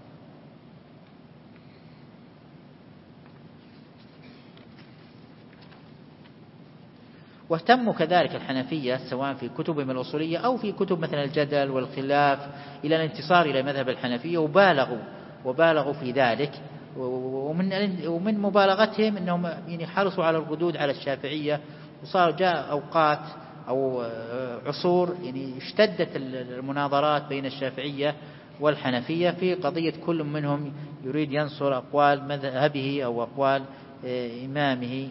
واهتموا كذلك الحنفية سواء في كتبهم الأصولية أو في كتب مثل الجدل والخلاف إلى الانتصار إلى مذهب الحنفية، وبالغوا في ذلك. ومن مبالغتهم أنهم يعني حرصوا على الردود على الشافعية، وصار جاء أوقات أو عصور يعني اشتدت المناظرات بين الشافعية والحنفية في قضية كل منهم يريد ينصر أقوال مذهبه أو أقوال إمامه.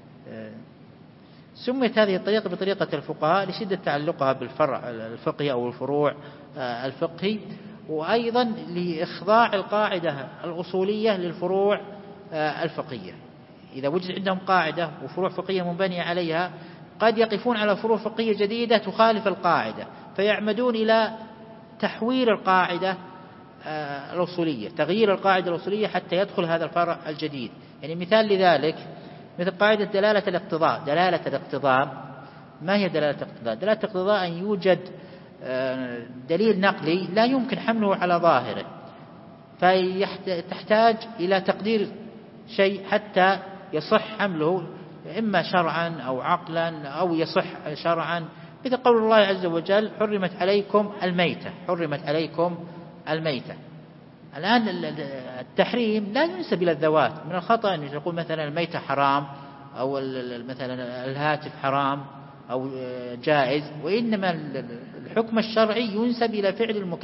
سميت هذه الطريقة بطريقة الفقهاء لشدة تعلقها بالفرع الفقهي أو الفروع الفقهي، وأيضا لإخضاع القاعدة الأصولية للفروع الفقهية. إذا وجد عندهم قاعدة وفروع فقهية منبنية عليها قد يقفون على فروع فقهية جديدة تخالف القاعدة، فيعمدون إلى تحويل القاعدة الأصولية، تغيير القاعدة الأصولية حتى يدخل هذا الفرع الجديد. يعني مثال لذلك مثل قاعدة دلالة الاقتضاء. ما هي دلالة الاقتضاء؟ دلالة الاقتضاء أن يوجد دليل نقلي لا يمكن حمله على ظاهره، فتحتاج إلى تقدير شيء حتى يصح حمله إما شرعا أو عقلا أو يصح شرعا، مثل قول الله عز وجل حرمت عليكم الميتة. الآن التحريم لا ينسب إلى الذوات، من الخطأ أن يقول مثلا الميتة حرام أو مثلا الهاتف حرام أو جائز، وإنما الحكم الشرعي ينسب إلى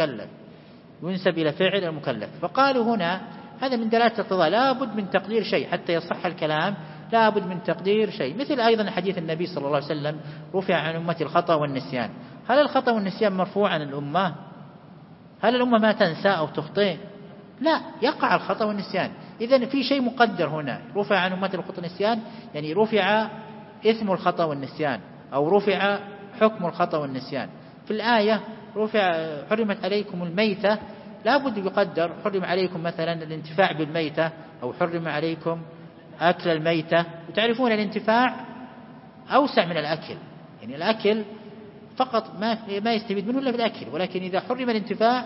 فعل المكلف. فقالوا هنا هذا من دلالة الاقتضاء، لا بد من تقدير شيء حتى يصح الكلام، لا بد من تقدير شيء. مثل أيضا حديث النبي صلى الله عليه وسلم رفع عن أمتي الخطأ والنسيان. هل الخطأ والنسيان مرفوع عن الأمة؟ هل الأمة ما تنسى أو تخطئ؟ لا، يقع الخطأ والنسيان. إذن في شيء مقدر هنا، رفع عن أمتي الخطأ والنسيان يعني رفع إثم الخطأ والنسيان أو رفع حكم الخطأ والنسيان. في الآية حرمت عليكم الميتة، لا بد يقدر حرم عليكم مثلا الانتفاع بالميتة، أو حرم عليكم أكل الميتة. وتعرفون الانتفاع أوسع من الأكل، يعني الأكل فقط ما يستفيد منه إلا بالأكل، ولكن إذا حرم الانتفاع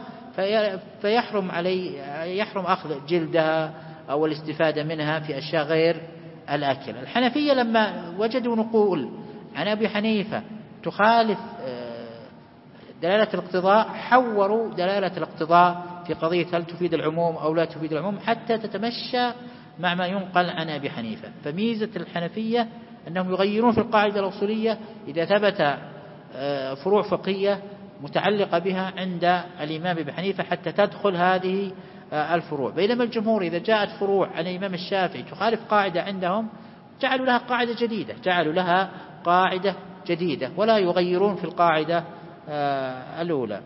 يحرم أخذ جلدها أو الاستفادة منها في أشياء غير الأكل. الحنفية لما وجدوا نقول عن أبي حنيفة تخالف دلالة الاقتضاء، حوروا دلالة الاقتضاء في قضية هل تفيد العموم أو لا تفيد العموم حتى تتمشى مع ما ينقل عن أبي حنيفة. فميزة الحنفية أنهم يغيرون في القاعدة الأصولية إذا ثبت فروع فقهية متعلقة بها عند الإمام أبي حنيفة حتى تدخل هذه الفروع، بينما الجمهور إذا جاءت فروع عن الإمام الشافعي تخالف قاعدة عندهم جعلوا لها قاعدة جديدة ولا يغيرون في القاعدة الأولى.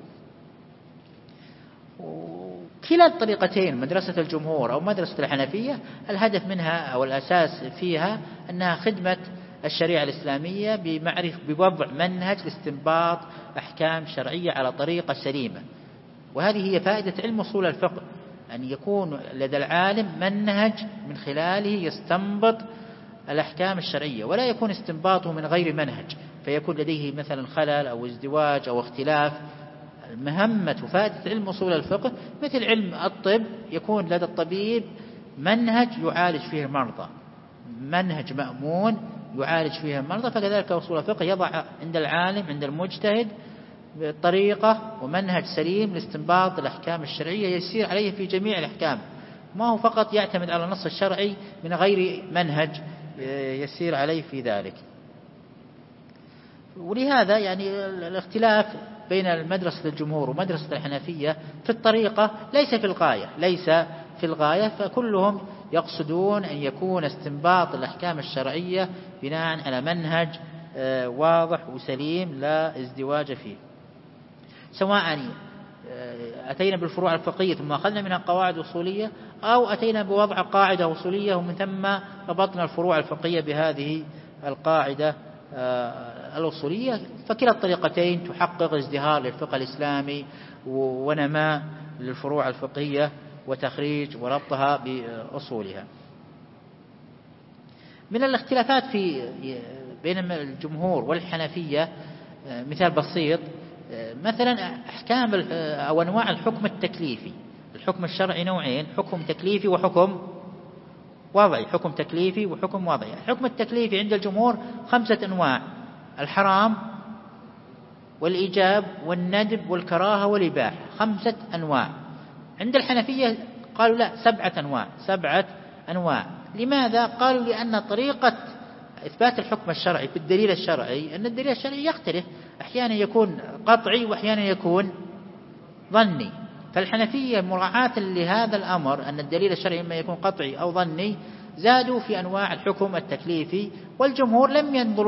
كلا الطريقتين مدرسة الجمهور أو مدرسة الحنفية الهدف منها أو الأساس فيها أنها خدمة الشريعة الإسلامية بوضع منهج لاستنباط أحكام شرعية على طريقة سليمة. وهذه هي فائدة علم أصول الفقه، أن يكون لدى العالم منهج من خلاله يستنبط الأحكام الشرعية، ولا يكون استنباطه من غير منهج فيكون لديه مثلا خلل أو ازدواج أو اختلاف. مهمة وفائدة علم أصول الفقه مثل علم الطب، يكون لدى الطبيب منهج يعالج فيه المرضى، منهج مأمون يعالج فيه المرضى، فكذلك أصول الفقه يضع عند العالم عند المجتهد طريقة ومنهج سليم لاستنباط الأحكام الشرعية يسير عليه في جميع الأحكام، ما هو فقط يعتمد على النص الشرعي من غير منهج يسير عليه في ذلك. ولهذا يعني الاختلاف بين مدرسة الجمهور ومدرسة الحنفية في الطريقة ليس في الغاية، فكلهم يقصدون أن يكون استنباط الأحكام الشرعية بناء على منهج واضح وسليم لا ازدواج فيه، سواء أتينا بالفروع الفقهية ثم أخذنا منها قواعد أصولية، أو أتينا بوضع قاعدة أصولية ومن ثم ربطنا الفروع الفقهية بهذه القاعدة الأصولية. فكلا الطريقتين تحقق ازدهار للفقه الإسلامي ونماء للفروع الفقهية وتخريج وربطها بأصولها. من الاختلافات بين الجمهور والحنفية مثال بسيط، مثلا أحكام أو أنواع الحكم التكليفي. الحكم الشرعي نوعين، حكم تكليفي وحكم وضعي. حكم تكليفي وحكم وضعي. الحكم التكليفي عند الجمهور 5 أنواع: الحرام والإيجاب والندب والكراهة والإباحة، 5 أنواع. عند الحنفية قالوا لا، 7 أنواع. لماذا؟ قالوا لأن طريقة إثبات الحكم الشرعي بالدليل الشرعي أن الدليل الشرعي يختلف، أحيانا يكون قطعي وأحيانا يكون ظني. فالحنفية مراعاة لهذا الأمر أن الدليل الشرعي إما يكون قطعي أو ظني زادوا في أنواع الحكم التكليفي، والجمهور لم ينظروا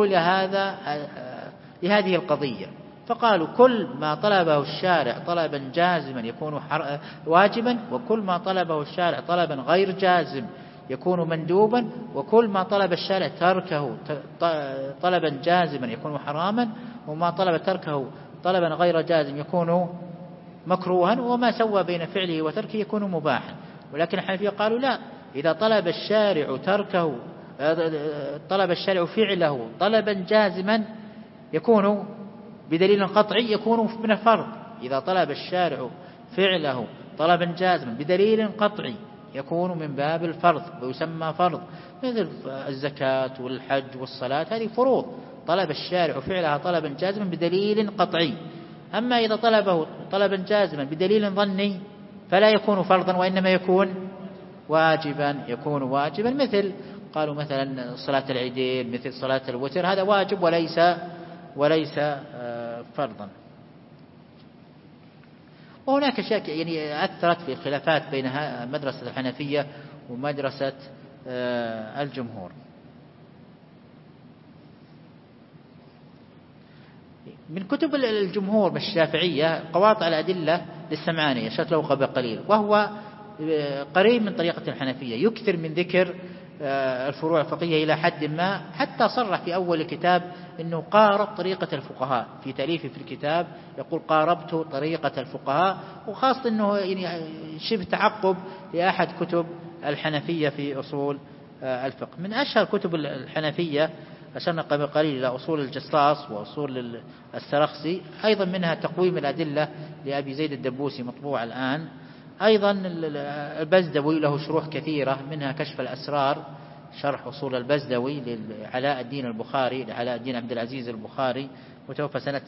لهذه القضية، فقالوا كل ما طلبه الشارع طلبا جازما يكون واجبا، وكل ما طلبه الشارع طلبا غير جازم يكون مندوبا، وكل ما طلب الشارع تركه طلبا جازما يكون حراما، وما طلب تركه طلبا غير جازم يكون مكروها، وما سوى بين فعله وتركه يكون مباحا. ولكن الحنفية قالوا لا، إذا طلب الشارع فعله طلبا جازما يكون بدليل قطعي يكون من الفرض. إذا طلب الشارع فعله طلبا جازما بدليل قطعي يكون من باب الفرض ويسمى فرض، مثل الزكاة والحج والصلاة، هذه فروض طلب الشارع فعلها طلبا جازما بدليل قطعي. أما إذا طلبه طلبا جازما بدليل ظني فلا يكون فرضا وإنما يكون واجبا، مثل قالوا مثلا صلاة العيدين، مثل صلاة الوتر، هذا واجب وليس فرضا. وهناك أشياء يعني أثرت في الخلافات بين مدرسة الحنفية ومدرسة الجمهور. من كتب الجمهور بالشافعية قواطع الأدلة للسمعاني أشرت له قبل قليل، وهو قريب من طريقة الحنفية، يكثر من ذكر الفروع الفقهية إلى حد ما، حتى صرح في أول كتاب أنه قارب طريقة الفقهاء في تأليفه في الكتاب، يقول قاربت طريقة الفقهاء، وخاصة أنه يعني شبه تعقب لأحد كتب الحنفية في أصول الفقه. من أشهر كتب الحنفية أشرنا قبل قليل إلى أصول الجصاص وأصول السرخسي، أيضا منها تقويم الأدلة لأبي زيد الدبوسي مطبوع الآن. أيضا البزدوي له شروح كثيرة، منها كشف الأسرار شرح أصول البزدوي لعلاء الدين البخاري، لعلاء الدين عبد العزيز البخاري، وتوفى سنة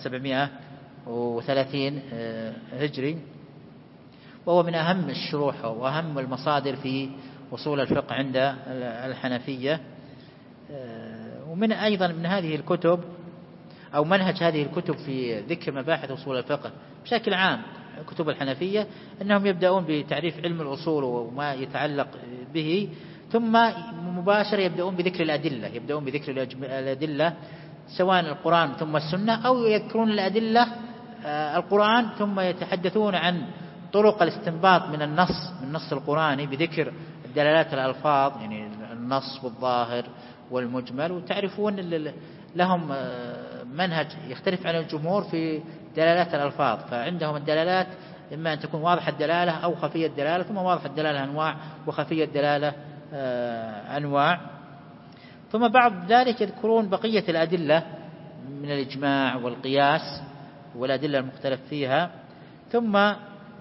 730 هجري، وهو من أهم الشروح وأهم المصادر في أصول الفقه عند الحنفية. ومن أيضا من هذه الكتب أو منهج هذه الكتب في ذكر مباحث أصول الفقه بشكل عام كتب الحنفية، أنهم يبدأون بتعريف علم الأصول وما يتعلق به، ثم مباشرة يبدأون بذكر الأدلة، يبدأون بذكر الأدلة سواء القرآن ثم السنة، أو يذكرون الأدلة القرآن ثم يتحدثون عن طرق الاستنباط من النص القرآني بذكر دلالات الألفاظ، يعني النص والظاهر والمجمل. وتعرفون لهم منهج يختلف عن الجمهور في دلالات الألفاظ، فعندهم الدلالات إما أن تكون واضحة الدلالة أو خفية الدلالة، ثم واضحة الدلالة أنواع وخفية الدلالة أنواع. ثم بعد ذلك يذكرون بقية الأدلة من الإجماع والقياس والأدلة المختلف فيها، ثم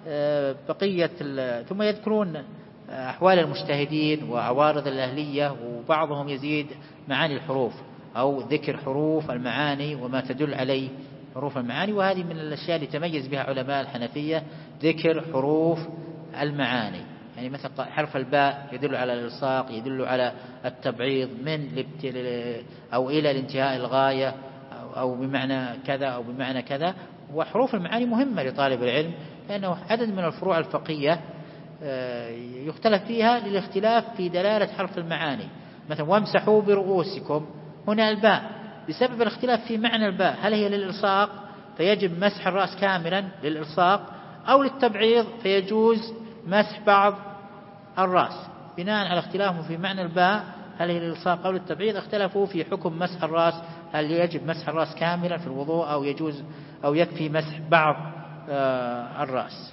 ثم يذكرون أحوال المجتهدين وعوارض الأهلية، وبعضهم يزيد معاني الحروف أو ذكر حروف المعاني وما تدل عليه حروف المعاني. وهذه من الأشياء اللي تميز بها علماء الحنفية، ذكر حروف المعاني، يعني مثلا حرف الباء يدل على الإلصاق، يدل على التبعيض من أو إلى الانتهاء الغاية، أو بمعنى كذا أو بمعنى كذا. وحروف المعاني مهمة لطالب العلم، لأنه عدد من الفروع الفقهية يختلف فيها للاختلاف في دلالة حرف المعاني. مثلا وامسحوا برؤوسكم، هنا الباء بسبب الاختلاف في معنى الباء، هل هي للإلصاق فيجب مسح الرأس كاملا للإلصاق، أو للتبعيض فيجوز مسح بعض الرأس. بناء على اختلافهم في معنى الباء هل هي للإلصاق أو للتبعيض، اختلفوا في حكم مسح الرأس، هل يجب مسح الرأس كاملا في الوضوء أو يجوز أو يكفي مسح بعض الرأس.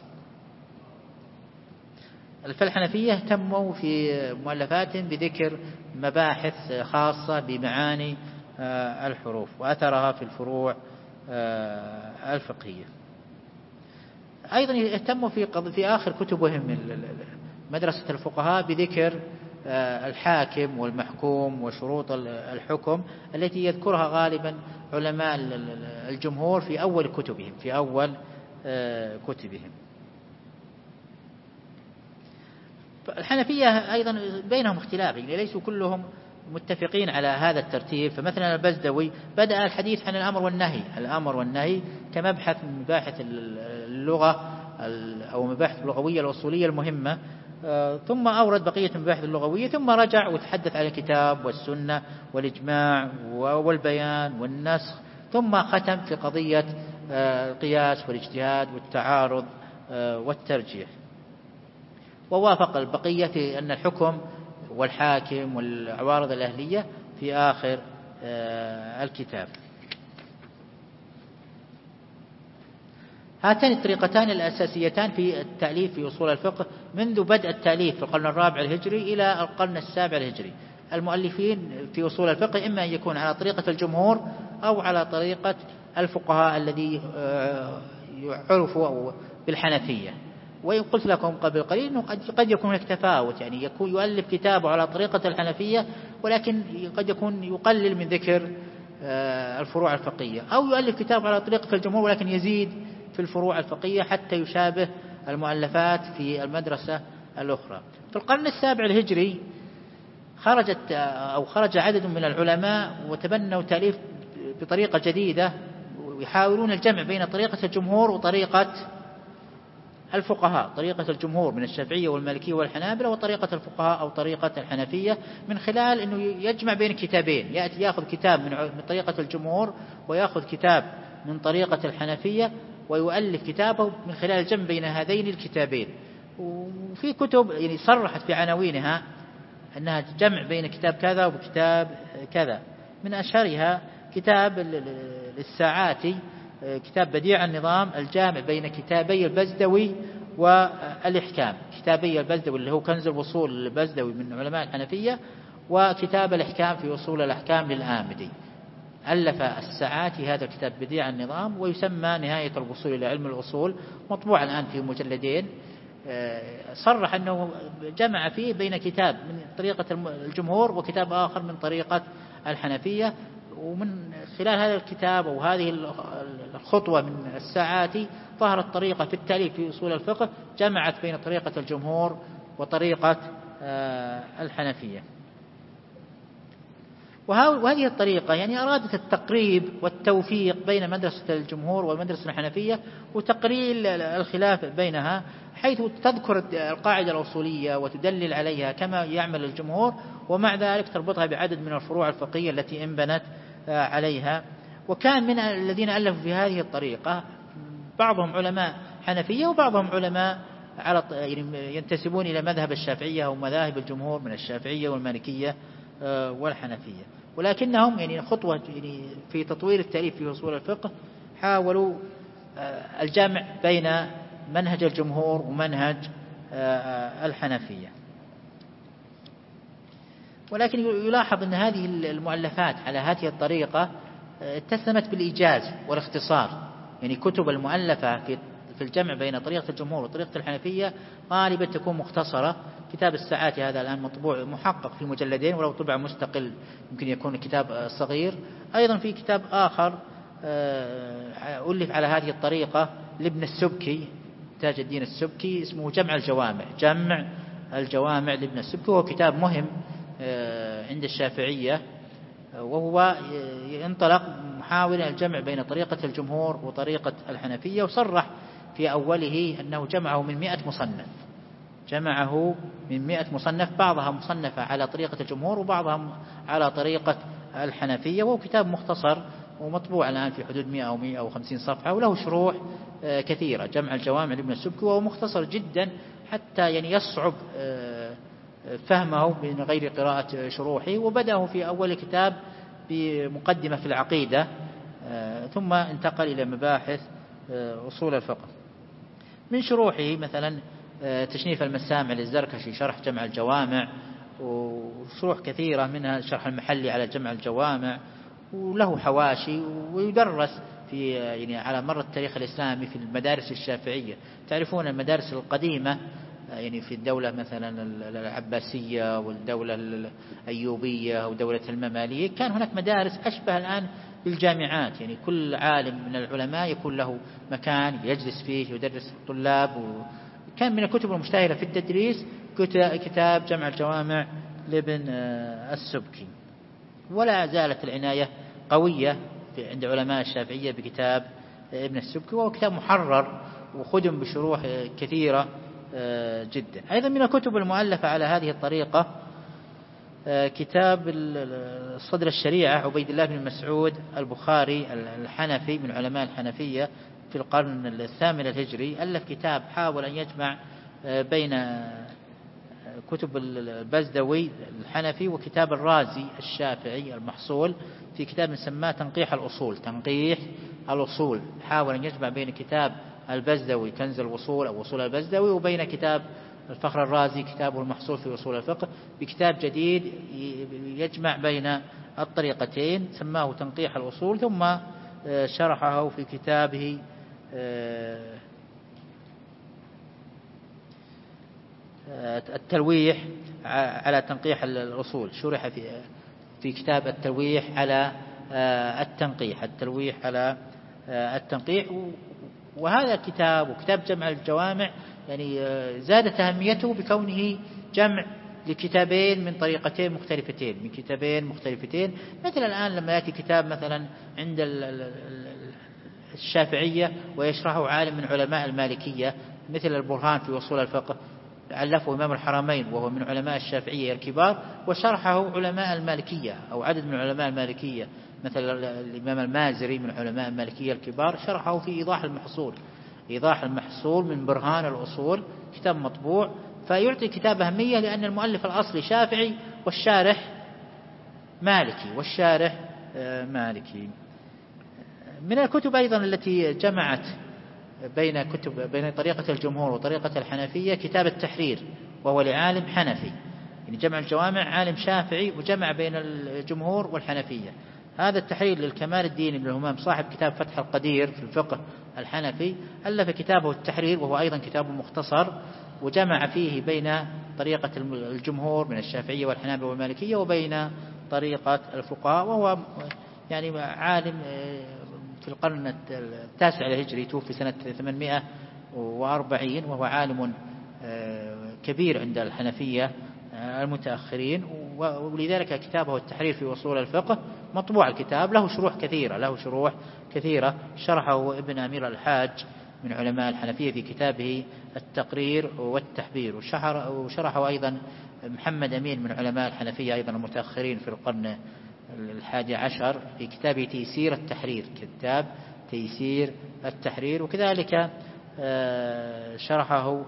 الفلحنفية اهتموا في مؤلفاتهم بذكر مباحث خاصة بمعاني الحروف وأثرها في الفروع الفقهية. أيضا اهتموا في آخر كتبهم مدرسة الفقهاء بذكر الحاكم والمحكوم وشروط الحكم التي يذكرها غالبا علماء الجمهور في أول كتبهم. الحنفية أيضا بينهم اختلاف، يعني ليسوا كلهم متفقين على هذا الترتيب. فمثلا البزدوي بدأ الحديث عن الأمر والنهي كمبحث من مباحث اللغة أو مباحث اللغوية الأصولية المهمة، ثم أورد بقية المباحث اللغوية، ثم رجع وتحدث عن الكتاب والسنة والإجماع والبيان والنسخ، ثم ختم في قضية القياس والاجتهاد والتعارض والترجيح. ووافق البقية في أن الحكم والحاكم والعوارض الأهلية في آخر الكتاب. هاتان الطريقتان الأساسيتان في التأليف في أصول الفقه منذ بدء التأليف في القرن الرابع الهجري إلى القرن السابع الهجري. المؤلفين في أصول الفقه إما أن يكون على طريقة الجمهور أو على طريقة الفقهاء الذي يعرفوا بالحنفية. وقلت لكم قبل قليل أنه قد يكون هناك تفاوت، يعني يكون يؤلف كتابه على طريقة الحنفية ولكن قد يكون يقلل من ذكر الفروع الفقهية، أو يؤلف كتابه على طريقة الجمهور ولكن يزيد في الفروع الفقهية حتى يشابه المؤلفات في المدرسة الأخرى. في القرن السابع الهجري خرج عدد من العلماء وتبنوا تأليف بطريقة جديدة، ويحاولون الجمع بين طريقة الجمهور وطريقة الفقهاء، طريقة الجمهور من الشافعية والمالكية والحنابلة، وطريقة الفقهاء أو طريقة الحنفية، من خلال أنه يجمع بين كتابين، يأخذ كتاب من طريقة الجمهور ويأخذ كتاب من طريقة الحنفية ويؤلف كتابه من خلال الجمع بين هذين الكتابين. وفي كتب يعني صرحت في عناوينها أنها جمع بين كتاب كذا وكتاب كذا، من أشهرها كتاب للساعاتي، كتاب بديع النظام الجامع بين كتابي البزدوي والإحكام. كتابي البزدوي اللي هو كنز الوصول البزدوي من علماء الحنفية، وكتاب الإحكام في أصول الأحكام للآمدي. ألف الساعاتي هذا الكتاب بديع النظام، ويسمى نهاية الوصول إلى علم الأصول، مطبوع الآن في مجلدين. صرح أنه جمع فيه بين كتاب من طريقة الجمهور وكتاب آخر من طريقة الحنفية. ومن خلال هذا الكتاب وهذه الخطوة من الساعاتي ظهرت طريقة في التأليف في أصول الفقه جمعت بين طريقة الجمهور وطريقة الحنفية. وهذه الطريقة يعني أرادت التقريب والتوفيق بين مدرسة الجمهور والمدرسة الحنفية وتقليل الخلاف بينها، حيث تذكر القاعدة الأصولية وتدلل عليها كما يعمل الجمهور، ومع ذلك تربطها بعدد من الفروع الفقهية التي انبنت عليها. وكان من الذين ألفوا في هذه الطريقة بعضهم علماء حنفية وبعضهم علماء ينتسبون إلى مذهب الشافعية أو مذاهب الجمهور من الشافعية والمالكية والحنفية، ولكنهم يعني خطوة يعني في تطوير التأليف في أصول الفقه حاولوا الجمع بين منهج الجمهور ومنهج الحنفية. ولكن يلاحظ أن هذه المؤلفات على هذه الطريقة اتسمت بالإيجاز والاختصار، يعني كتب المؤلفة في الجمع بين طريقة الجمهور وطريقة الحنفية غالبا تكون مختصرة. كتاب الساعاتي هذا الآن مطبوع محقق في مجلدين، ولو طبع مستقل يمكن يكون كتاب صغير. أيضا في كتاب آخر ألف على هذه الطريقة لابن السبكي تاج الدين السبكي اسمه جمع الجوامع لابن السبكي، وهو كتاب مهم عند الشافعية، وهو ينطلق محاولا الجمع بين طريقة الجمهور وطريقة الحنفية. وصرح في أوله أنه جمعه من 100 مصنف، بعضها مصنفة على طريقة الجمهور وبعضها على طريقة الحنفية. وهو كتاب مختصر ومطبوع الآن في حدود 100 أو 150 صفحة، وله شروح كثيرة. جمع الجوامع لابن السبكي، وهو مختصر جدا حتى يعني يصعب فهمه من غير قراءة شروحه. وبدأه في أول كتاب بمقدمة في العقيدة، ثم انتقل إلى مباحث أصول الفقه. من شروحه مثلا تشنيف المسامع للزركشي شرح جمع الجوامع، وشروح كثيرة منها شرح المحلي على جمع الجوامع، وله حواشي، ويدرس في يعني على مر التاريخ الإسلامي في المدارس الشافعية. تعرفون المدارس القديمة يعني في الدولة مثلا العباسية والدولة الأيوبية ودولة المماليك، كان هناك مدارس أشبه الآن بالجامعات، يعني كل عالم من العلماء يكون له مكان يجلس فيه يدرس الطلاب. وكان من الكتب المشتهرة في التدريس كتاب جمع الجوامع لابن السبكي. ولا زالت العناية قوية عند علماء الشافعية بكتاب ابن السبكي، وهو كتاب محرر وخدم بشروح كثيرة جدا. أيضا من الكتب المؤلفة على هذه الطريقة كتاب صدر الشريعة عبيد الله بن مسعود البخاري الحنفي من علماء الحنفية في القرن الثامن الهجري. ألف كتاب حاول أن يجمع بين كتب البزدوي الحنفي وكتاب الرازي الشافعي المحصول في كتاب سماه تنقيح الأصول. حاول أن يجمع بين كتاب البزدوي كنز الوصول أو وصول البزدوي وبين كتاب الفخر الرازي كتابه المحصول في أصول الفقه بكتاب جديد يجمع بين الطريقتين، سماه تنقيح الأصول. ثم شرحه في كتابه التلويح على تنقيح الأصول، شرح في كتاب التلويح على التنقيح. وهذا الكتاب وكتاب جمع الجوامع يعني زادت أهميته بكونه جمع لكتابين من طريقتين مختلفتين. مثل الآن لما يأتي كتاب مثلا عند الشافعية ويشرحه عالم من علماء المالكية مثل البرهان في أصول الفقه، ألفه إمام الحرمين وهو من علماء الشافعية الكبار، وشرحه علماء المالكية أو عدد من علماء المالكية مثل الإمام المازري من علماء المالكية الكبار، شرحه في إيضاح المحصول من برهان الأصول، كتاب مطبوع. فيعطي كتاب أهمية لأن المؤلف الأصلي شافعي والشارح مالكي والشارح مالكي. من الكتب أيضا التي جمعت بين طريقة الجمهور وطريقة الحنفية كتاب التحرير، وهو لعالم حنفي، يعني جمع الجوامع عالم شافعي وجمع بين الجمهور والحنفية. هذا التحرير للكمال الدين بن الهمام صاحب كتاب فتح القدير في الفقه الحنفي، ألف كتابه التحرير وهو أيضا كتاب مختصر، وجمع فيه بين طريقة الجمهور من الشافعية والحنابلة والمالكية وبين طريقة الفقهاء. وهو يعني عالم في القرن التاسع الهجري، توفي سنة 840، وهو عالم كبير عند الحنفية المتأخرين. ولذلك كتابه التحرير في أصول الفقه مطبوع الكتاب، له شروح كثيرة شرحه ابن أمير الحاج من علماء الحنفية في كتابه التقرير والتحبير، وشرحه أيضا محمد أمين من علماء الحنفية أيضا المتأخرين في القرن 11 في كتابه تيسير التحرير، كتاب تيسير التحرير. وكذلك شرحه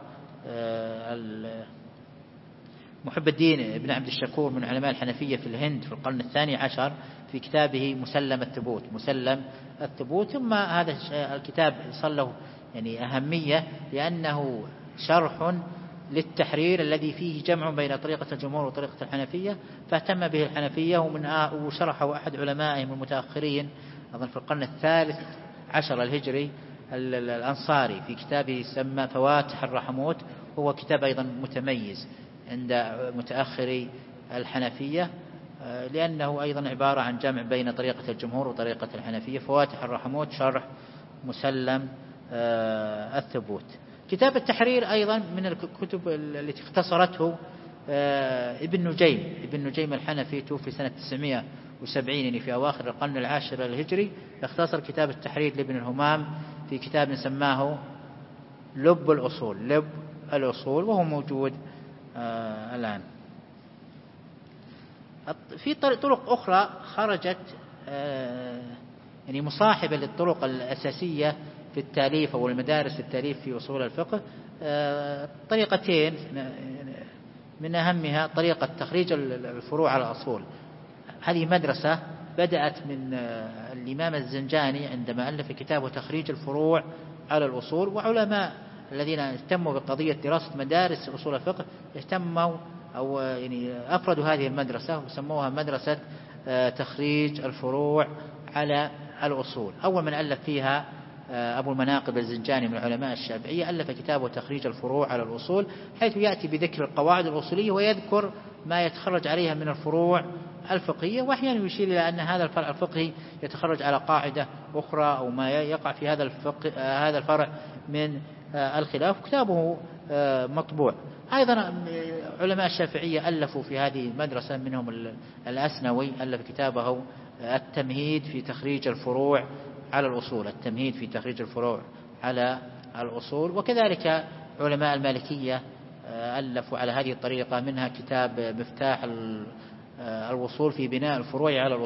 محب الدين بن عبد الشكور من علماء الحنفية في الهند في القرن 12 في كتابه مسلم الثبوت. ثم هذا الكتاب صار له يعني أهمية لأنه شرح للتحرير الذي فيه جمع بين طريقة الجمهور وطريقة الحنفية، فاهتم به الحنفية وشرحه أحد علمائهم المتأخرين أظن في القرن 13 الهجري الأنصاري في كتابه يسمى فواتح الرحموت، وهو كتاب أيضا متميز عند متأخري الحنفية لأنه أيضا عبارة عن جمع بين طريقة الجمهور وطريقة الحنفية. فواتح الرحموت شرح مسلم الثبوت. كتاب التحرير أيضا من الكتب التي اختصرته ابن نجيم الحنفي، توفي سنة 970 يعني في أواخر القرن 10 الهجري، اختصر كتاب التحرير لابن الهمام في كتاب سماه لب الأصول، وهو موجود الآن. في طرق أخرى خرجت يعني مصاحبة للطرق الأساسية في التأليف أو المدارس التأليف في أصول الفقه، طريقتين من أهمها طريقة تخريج الفروع على الأصول. هذه مدرسة بدأت من الإمام الزنجاني عندما ألف كتابه تخريج الفروع على الأصول، وعلماء الذين اهتموا بقضية دراسة مدارس أصول الفقه اهتموا أو يعني أفردوا هذه المدرسة وسموها مدرسة تخريج الفروع على الأصول. أول من ألف فيها أبو المناقب الزنجاني من علماء الشافعية، ألف كتابه تخريج الفروع على الأصول، حيث يأتي بذكر القواعد الأصولية ويذكر ما يتخرج عليها من الفروع الفقهية، وأحيانا يشير إلى أن هذا الفرع الفقهي يتخرج على قاعدة أخرى أو ما يقع في هذا الفرع من الخلاف. كتابه مطبوع. أيضا علماء الشافعية ألفوا في هذه المدرسة، منهم الأسنوي ألف كتابه التمهيد في تخريج الفروع على الأصول، وكذلك علماء المالكية ألفوا على هذه الطريقة، منها كتاب مفتاح الوصول في بناء الفروع على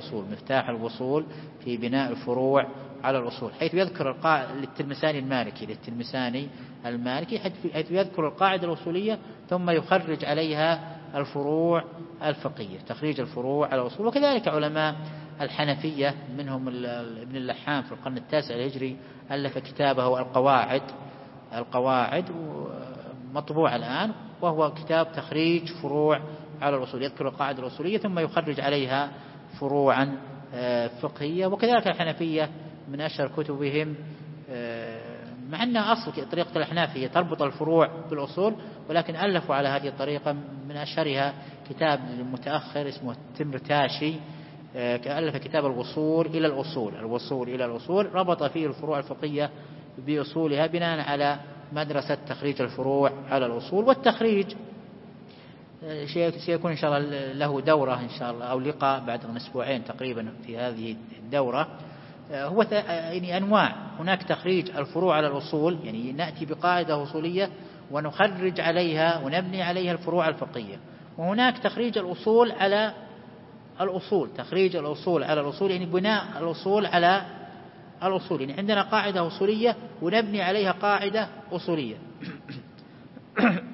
الأصول، حيث يذكر للتلمساني المالكي حيث يذكر القاعدة الأصولية ثم يخرج عليها الفروع الفقهية، تخريج الفروع على الأصول. وكذلك علماء الحنفية منهم ابن اللحام في القرن 9 الهجري ألف كتابه القواعد مطبوع الآن، وهو كتاب تخريج فروع على الأصول، يذكر القاعدة الأصولية ثم يخرج عليها فروعا فقهية. وكذلك الحنفية من أشهر كتبهم، مع أن أصل طريقة الأحناف هي تربط الفروع بالأصول، ولكن ألفوا على هذه الطريقة. من أشهرها كتاب متأخر اسمه التمرتاشي، ألف كتاب الوصول إلى الأصول، ربط فيه الفروع الفقهية بأصولها بناء على مدرسة تخريج الفروع على الأصول. والتخريج سيكون إن شاء الله له دورة إن شاء الله أو لقاء بعد أسبوعين تقريبا في هذه الدورة. هو يعني أنواع، هناك تخريج الفروع على الأصول، يعني نأتي بقاعدة أصولية ونخرج عليها ونبني عليها الفروع الفقهية. وهناك تخريج الأصول على الأصول، يعني بناء الأصول على الأصول، يعني عندنا قاعدة أصولية ونبني عليها قاعدة أصولية.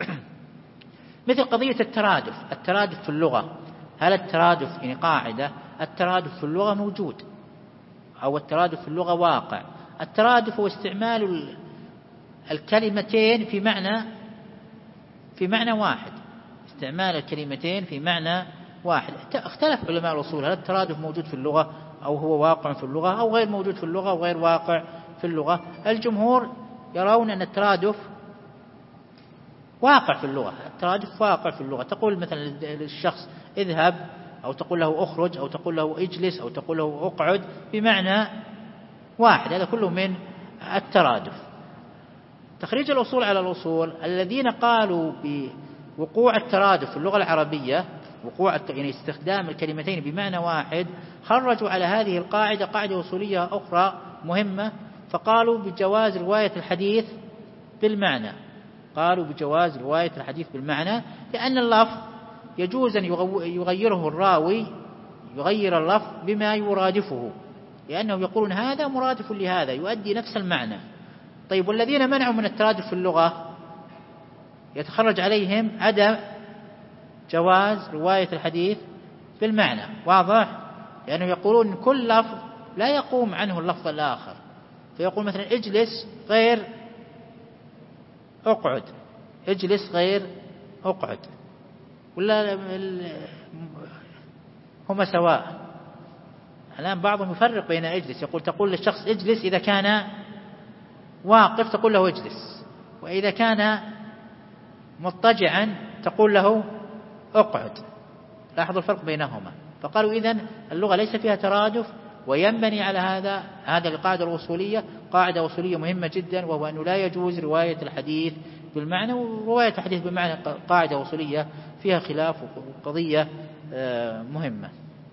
مثل قضية الترادف في اللغة، هل الترادف يعني قاعدة الترادف في اللغة موجود، أو الترادف في اللغة واقع. الترادف هو استعمال الكلمتين في معنى واحد، استعمال الكلمتين في معنى واحد. اختلف علماء الأصول هل الترادف موجود في اللغة أو هو واقع في اللغة أو غير موجود في اللغة أو غير واقع في اللغة. الجمهور يرون أن الترادف واقع في اللغة، الترادف واقع في اللغة. تقول مثلا للشخص اذهب، أو تقول له أخرج، أو تقول له اجلس، أو تقول له أقعد، بمعنى واحد. هذا كله من الترادف. تخريج الأصول على الأصول، الذين قالوا بوقوع الترادف في اللغة العربية، يعني استخدام الكلمتين بمعنى واحد، خرجوا على هذه القاعدة قاعدة أصولية أخرى مهمة، فقالوا بجواز رواية الحديث بالمعنى. قالوا بجواز رواية الحديث بالمعنى، لأن اللفظ يجوز أن يغيره الراوي، يغير اللفظ بما يرادفه، لأنهم يقولون هذا مرادف لهذا يؤدي نفس المعنى. طيب، والذين منعوا من الترادف في اللغة يتخرج عليهم عدم جواز رواية الحديث بالمعنى، واضح؟ لأنهم يقولون كل لفظ لا يقوم عنه اللفظ الآخر، فيقول مثلا اجلس غير اقعد، اجلس غير اقعد، ولا هما سواء. الآن بعضهم يفرق بين اجلس، تقول للشخص اجلس إذا كان واقف تقول له اجلس، وإذا كان مضطجعا تقول له اقعد. لاحظوا الفرق بينهما. فقالوا إذن اللغة ليس فيها ترادف، وينبني على هذا القاعدة الأصولية، قاعدة أصولية مهمة جدا، وهو أنه لا يجوز رواية الحديث بالمعنى. ورواية الحديث بالمعنى قاعدة أصولية فيها خلاف وقضية مهمة.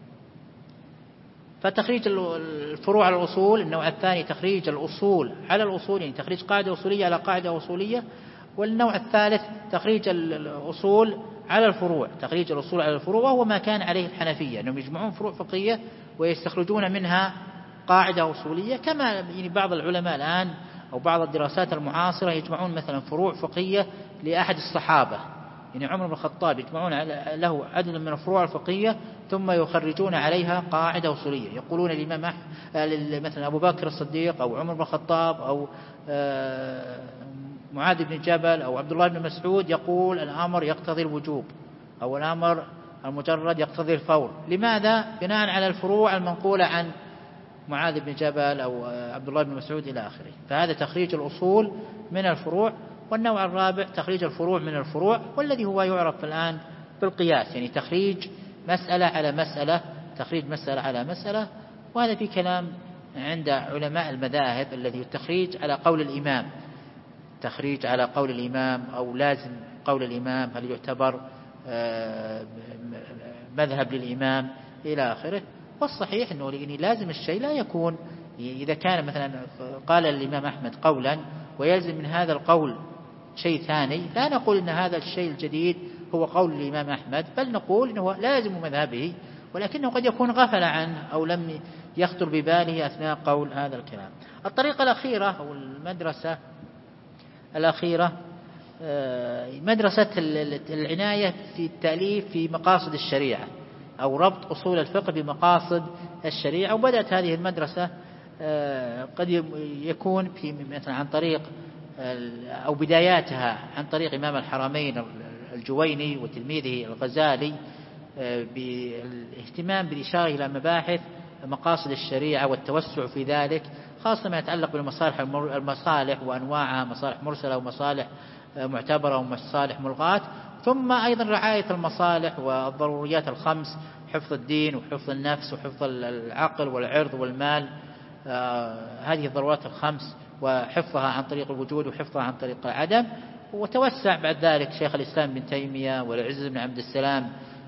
فتخريج الفروع على الأصول النوع الثاني، تخريج الأصول على الأصول، يعني تخريج قاعدة أصولية على قاعدة أصولية. والنوع الثالث تخريج الأصول على الفروع، تخريج الأصول على الفروع، وهو ما كان عليه الحنفية، أنهم يجمعون فروع فقهية ويستخرجون منها قاعدة أصولية، كما يعني بعض العلماء الآن أو بعض الدراسات المعاصرة يجمعون مثلا فروع فقهية لأحد الصحابة، يعني عمر بن الخطاب يجمعون له عدد من الفروع الفقهية ثم يخرجون عليها قاعدة أصولية. يقولون الإمام مثلا أبو بكر الصديق أو عمر بن الخطاب أو معاذ بن جبل أو عبد الله بن مسعود يقول الأمر يقتضي الوجوب، أو الأمر المجرد يقتضي الفور. لماذا؟ بناء على الفروع المنقولة عن معاذ بن جبل أو عبد الله بن مسعود إلى آخره. فهذا تخريج الأصول من الفروع. والنوع الرابع تخريج الفروع من الفروع، والذي هو يعرف الآن بالقياس، يعني تخريج مسألة على مسألة، تخريج مسألة على مسألة. وهذا في كلام عند علماء المذاهب، الذي التخريج على قول الإمام، تخريج على قول الإمام أو لازم قول الإمام، هل يعتبر مذهب للإمام إلى آخره. والصحيح أنه لازم الشيء لا يكون، إذا كان مثلا قال الإمام أحمد قولا ويلزم من هذا القول شيء ثاني، لا نقول إن هذا الشيء الجديد هو قول الإمام أحمد، بل نقول إنه لازم مذهبه، ولكنه قد يكون غفل عنه أو لم يخطر بباله أثناء قول هذا الكلام. الطريقة الأخيرة أو المدرسة الأخيرة مدرسة العناية في التأليف في مقاصد الشريعة، أو ربط أصول الفقه بمقاصد الشريعة. وبدأت هذه المدرسة قد يكون في مثلا عن طريق أو بداياتها عن طريق إمام الحرمين الجويني وتلميذه الغزالي، بالاهتمام بالإشارة إلى مباحث مقاصد الشريعة والتوسع في ذلك، خاصة ما يتعلق بالمصالح وأنواعها، مصالح مرسلة ومصالح معتبرة ومصالح ملغاة. ثم أيضا رعاية المصالح والضروريات الخمس، حفظ الدين وحفظ النفس وحفظ العقل والعرض والمال، هذه الضرورات الخمس، وحفظها عن طريق الوجود وحفظها عن طريق العدم. وتوسع بعد ذلك شيخ الإسلام ابن تيمية والعز بن عبد السلام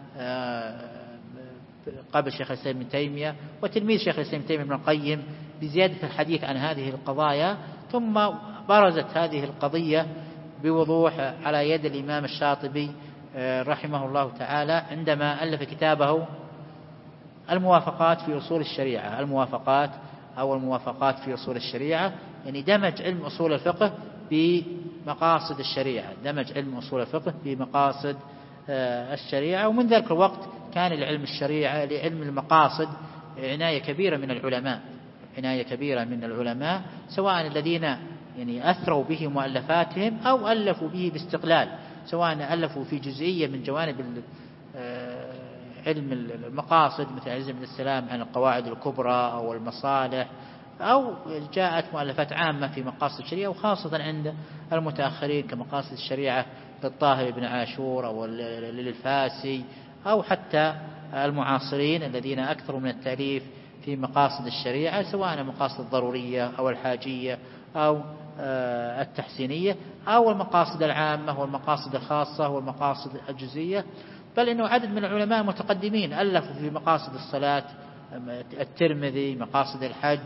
قبل شيخ الإسلام ابن تيمية، وتلميذ شيخ الإسلام ابن تيمية ابن القيم، بزيادة الحديث عن هذه القضايا. ثم برزت هذه القضية بوضوح على يد الإمام الشاطبي رحمه الله تعالى عندما ألف كتابه الموافقات في أصول الشريعة، الموافقات أو الموافقات في أصول الشريعة، يعني دمج علم أصول الفقه بمقاصد الشريعة، دمج علم أصول الفقه بمقاصد الشريعة. ومن ذلك الوقت كان لعلم الشريعة لعلم المقاصد عناية كبيرة من العلماء، عناية كبيرة من العلماء، سواء الذين يعني أثروا به مؤلفاتهم أو ألفوا به باستقلال، سواء ألفوا في جزئية من جوانب علم المقاصد مثل عز بن السلام عن القواعد الكبرى أو المصالح، أو جاءت مؤلفات عامة في مقاصد الشريعة، وخاصة عند المتأخرين كمقاصد الشريعة للطاهر بن عاشور أو للفاسي، أو حتى المعاصرين الذين أكثروا من التأليف في مقاصد الشريعة، سواء المقاصد الضرورية أو الحاجية أو التحسينية أو المقاصد العامة والمقاصد الخاصة والمقاصد الجزئية. بل إنه عدد من العلماء المتقدمين ألفوا في مقاصد الصلاة، الترمذي، مقاصد الحج،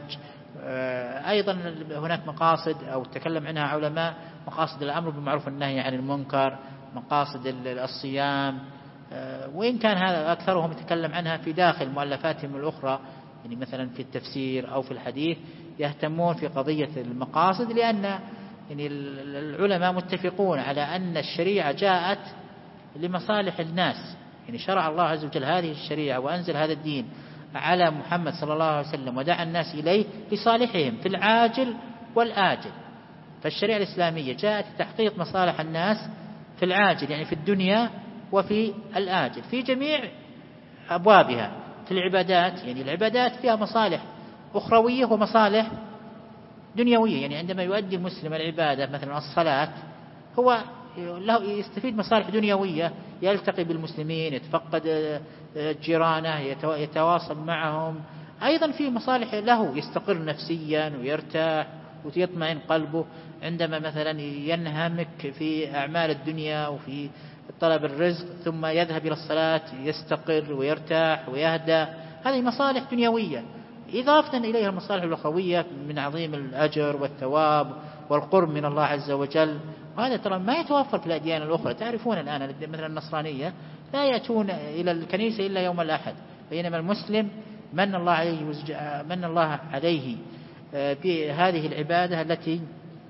أيضا هناك مقاصد أو تكلم عنها علماء مقاصد الأمر بالمعروف والنهي عن المنكر، مقاصد الصيام، وإن كان هذا أكثرهم يتكلم عنها في داخل مؤلفاتهم الأخرى، يعني مثلا في التفسير أو في الحديث يهتمون في قضية المقاصد، لأن يعني العلماء متفقون على أن الشريعة جاءت لمصالح الناس، يعني شرع الله عز وجل هذه الشريعة وأنزل هذا الدين على محمد صلى الله عليه وسلم ودعا الناس إليه لصالحهم في العاجل والآجل. فالشريعة الإسلامية جاءت لتحقيق مصالح الناس في العاجل يعني في الدنيا وفي الآجل في جميع أبوابها. في العبادات يعني العبادات فيها مصالح أخروية ومصالح دنيوية، يعني عندما يؤدي المسلم العبادة مثلا الصلاة هو له يستفيد مصالح دنيوية، يلتقي بالمسلمين، يتفقد جيرانه، يتواصل معهم، أيضا في مصالح له، يستقر نفسيا ويرتاح ويطمئن قلبه عندما مثلا ينهمك في أعمال الدنيا وفي طلب الرزق ثم يذهب إلى الصلاة يستقر ويرتاح ويهدى. هذه مصالح دنيوية إضافة إليها المصالح الأخروية من عظيم الأجر والثواب والقرب من الله عز وجل. وهذا ترى ما يتوفر في الأديان الأخرى. تعرفون الآن مثلا النصرانية لا يأتون إلى الكنيسة إلا يوم الأحد، بينما المسلم من الله عليه بهذه العبادة التي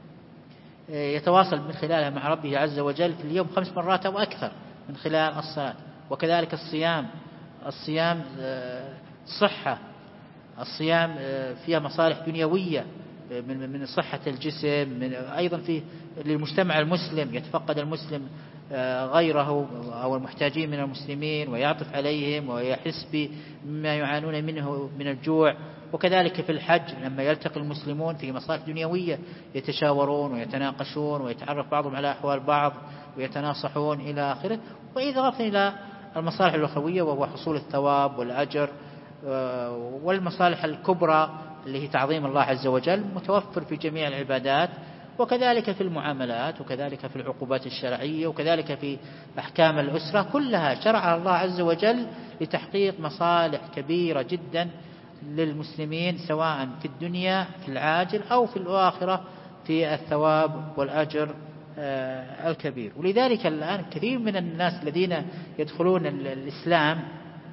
يتواصل من خلالها مع ربه عز وجل في اليوم 5 مرات أو أكثر من خلال الصلاة. وكذلك الصيام صحة، الصيام فيها مصالح دنيوية من صحة الجسم، من أيضا في للمجتمع المسلم، يتفقد المسلم غيره أو المحتاجين من المسلمين ويعطف عليهم ويحس بما يعانون منه من الجوع. وكذلك في الحج لما يلتقي المسلمون في مصالح دنيوية يتشاورون ويتناقشون ويتعرف بعضهم على أحوال بعض ويتناصحون إلى آخره. وإضافة إلى المصالح الأخروية وهو حصول الثواب والأجر والمصالح الكبرى اللي هي تعظيم الله عز وجل متوفر في جميع العبادات، وكذلك في المعاملات، وكذلك في العقوبات الشرعية، وكذلك في أحكام الأسرة، كلها شرع الله عز وجل لتحقيق مصالح كبيرة جدا للمسلمين سواء في الدنيا في العاجل أو في الآخرة في الثواب والأجر الكبير. ولذلك الآن كثير من الناس الذين يدخلون الإسلام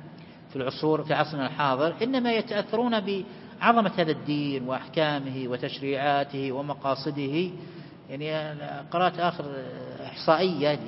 في عصرنا الحاضر إنما يتأثرون بعظمة هذا الدين وأحكامه وتشريعاته ومقاصده. يعني قرأت آخر إحصائية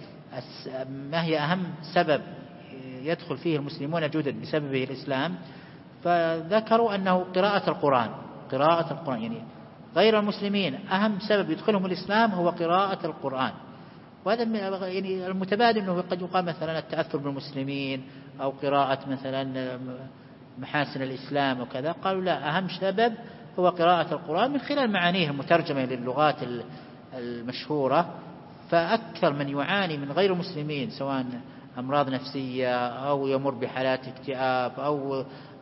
ما هي أهم سبب يدخل فيه المسلمون الجدد بسببه الإسلام، فذكروا أنه قراءة القرآن. يعني غير المسلمين أهم سبب يدخلهم الإسلام هو قراءة القرآن. وهذا يعني المتبادل أنه قد يقال مثلا التأثر بالمسلمين أو قراءة مثلا محاسن الإسلام وكذا. قالوا لا، أهم سبب هو قراءة القرآن من خلال معانيه المترجمة للغات المشهورة. فأكثر من يعاني من غير المسلمين سواء أمراض نفسية أو يمر بحالات اكتئاب أو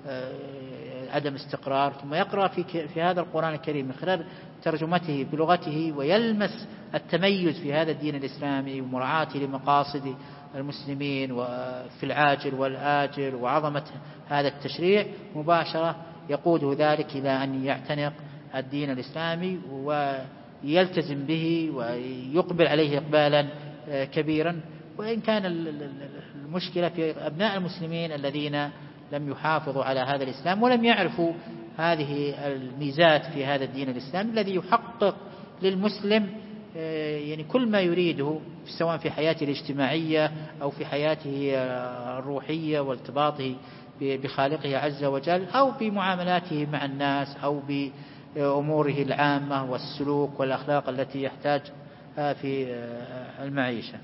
عدم استقرار، ثم يقرأ في هذا القرآن الكريم من خلال ترجمته بلغته ويلمس التميز في هذا الدين الإسلامي ومراعاته لمقاصد المسلمين وفي العاجل والآجل وعظمة هذا التشريع، مباشرة يقوده ذلك إلى أن يعتنق الدين الإسلامي ويلتزم به ويقبل عليه إقبالا كبيرا. وإن كان المشكلة في أبناء المسلمين الذين لم يحافظوا على هذا الإسلام ولم يعرفوا هذه الميزات في هذا الدين الإسلامي الذي يحقق للمسلم يعني كل ما يريده سواء في حياته الاجتماعية أو في حياته الروحية وارتباطه بخالقه عز وجل، أو بمعاملاته مع الناس، أو بأموره العامة والسلوك والأخلاق التي يحتاج في المعيشة.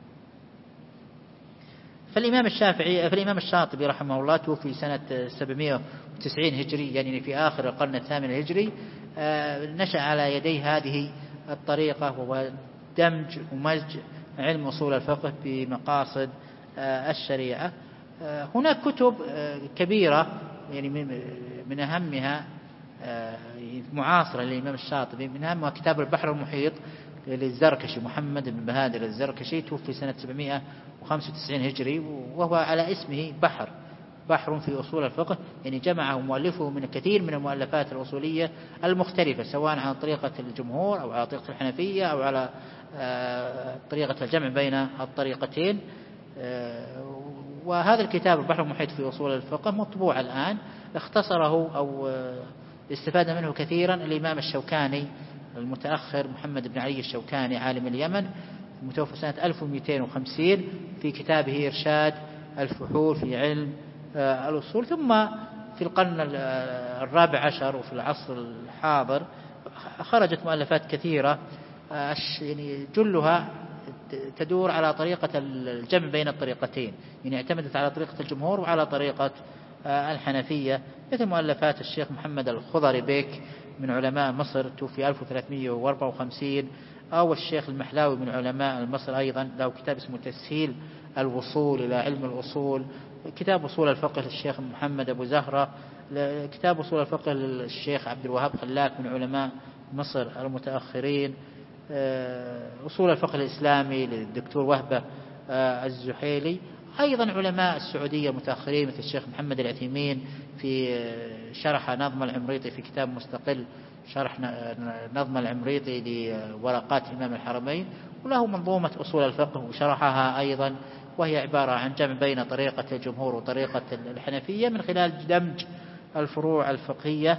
فالإمام الشاطبي رحمه الله توفي سنة 790 هجري، يعني في آخر القرن الثامن الهجري. نشأ على يدي هذه الطريقة، وهو دمج ومزج علم أصول الفقه بمقاصد الشريعة. هناك كتب كبيرة يعني من أهمها معاصرة للإمام الشاطبي، من أهمها كتاب البحر المحيط للزركشي، محمد بن بهادر الزركشي، توفي سنة 795 هجري، وهو على اسمه بحر في أصول الفقه، يعني جمعه مؤلفه من كثير من المؤلفات الأصولية المختلفة، سواء على طريقة الجمهور أو على طريقة الحنفية أو على طريقة الجمع بين الطريقتين. وهذا الكتاب البحر المحيط في أصول الفقه مطبوع الآن، اختصره أو استفاد منه كثيرا الإمام الشوكاني المتأخر، محمد بن علي الشوكاني عالم اليمن، متوفى سنة 1250، في كتابه إرشاد الفحول في علم الأصول. ثم في القرن الرابع عشر وفي العصر الحاضر خرجت مؤلفات كثيرة، يعني جلها تدور على طريقة الجمع بين الطريقتين، يعني اعتمدت على طريقة الجمهور وعلى طريقة الحنفية، مثل مؤلفات الشيخ محمد الخضري بيك من علماء مصر، توفي 1354، أو الشيخ المحلاوي من علماء مصر أيضا، له كتاب اسمه تسهيل الوصول إلى علم الأصول، كتاب أصول الفقه للشيخ محمد أبو زهرة، كتاب أصول الفقه للشيخ عبد الوهاب خلاك من علماء مصر المتأخرين، أصول الفقه الإسلامي للدكتور وهبة الزحيلي، أيضا علماء السعودية المتأخرين مثل الشيخ محمد العثيمين في شرح نظم العمريطي في كتاب مستقل، شرح نظم العمريطي لورقات إمام الحرمين، وله منظومة أصول الفقه وشرحها أيضا، وهي عبارة عن جمع بين طريقة الجمهور وطريقة الحنفية من خلال دمج الفروع الفقهية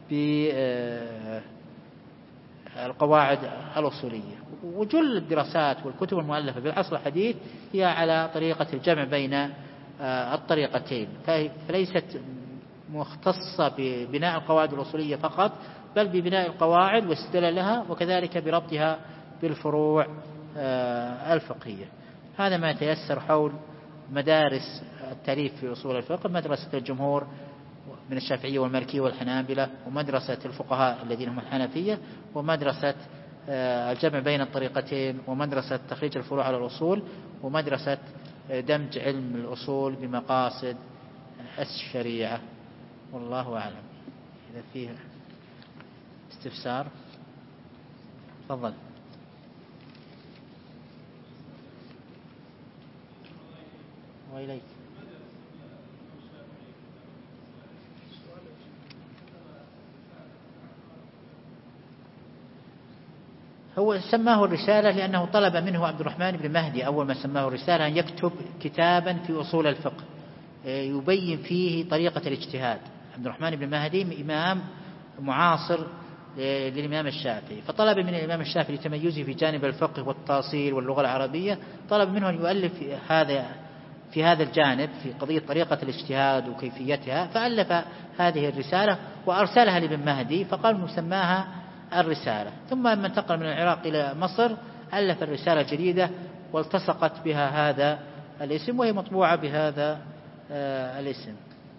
بالقواعد الأصولية. وجل الدراسات والكتب المؤلفة بالعصر الحديث هي على طريقة الجمع بين الطريقتين، فليست مختصة ببناء القواعد الأصولية فقط، بل ببناء القواعد واستدلالها، وكذلك بربطها بالفروع الفقهية. هذا ما يتيسر حول مدارس التأليف في أصول الفقه: مدرسة الجمهور من الشافعية والمالكية والحنابلة، ومدرسة الفقهاء الذين هم الحنفية، ومدرسة الجمع بين الطريقتين، ومدرسة تخريج الفروع على الأصول، ومدرسة دمج علم الأصول بمقاصد الشريعة. والله أعلم. إذا فيه استفسار تفضل. وإليك. هو سماه الرسالة لأنه طلب منه عبد الرحمن بن مهدي أول ما سماه الرسالة أن يكتب كتابا في أصول الفقه يبين فيه طريقة الاجتهاد. عبد الرحمن بن مهدي إمام معاصر للإمام الشافعي، فطلب من الإمام الشافعي لتميزه في جانب الفقه والتأصيل واللغة العربية، طلب منه أن يؤلف في هذا الجانب، في قضية طريقة الاجتهاد وكيفيتها، فألف هذه الرسالة وأرسلها لابن مهدي، فقال مسماها الرسالة. ثم لما انتقل من العراق إلى مصر ألف الرسالة الجديدة والتصقت بها هذا الاسم، وهي مطبوعة بهذا الاسم.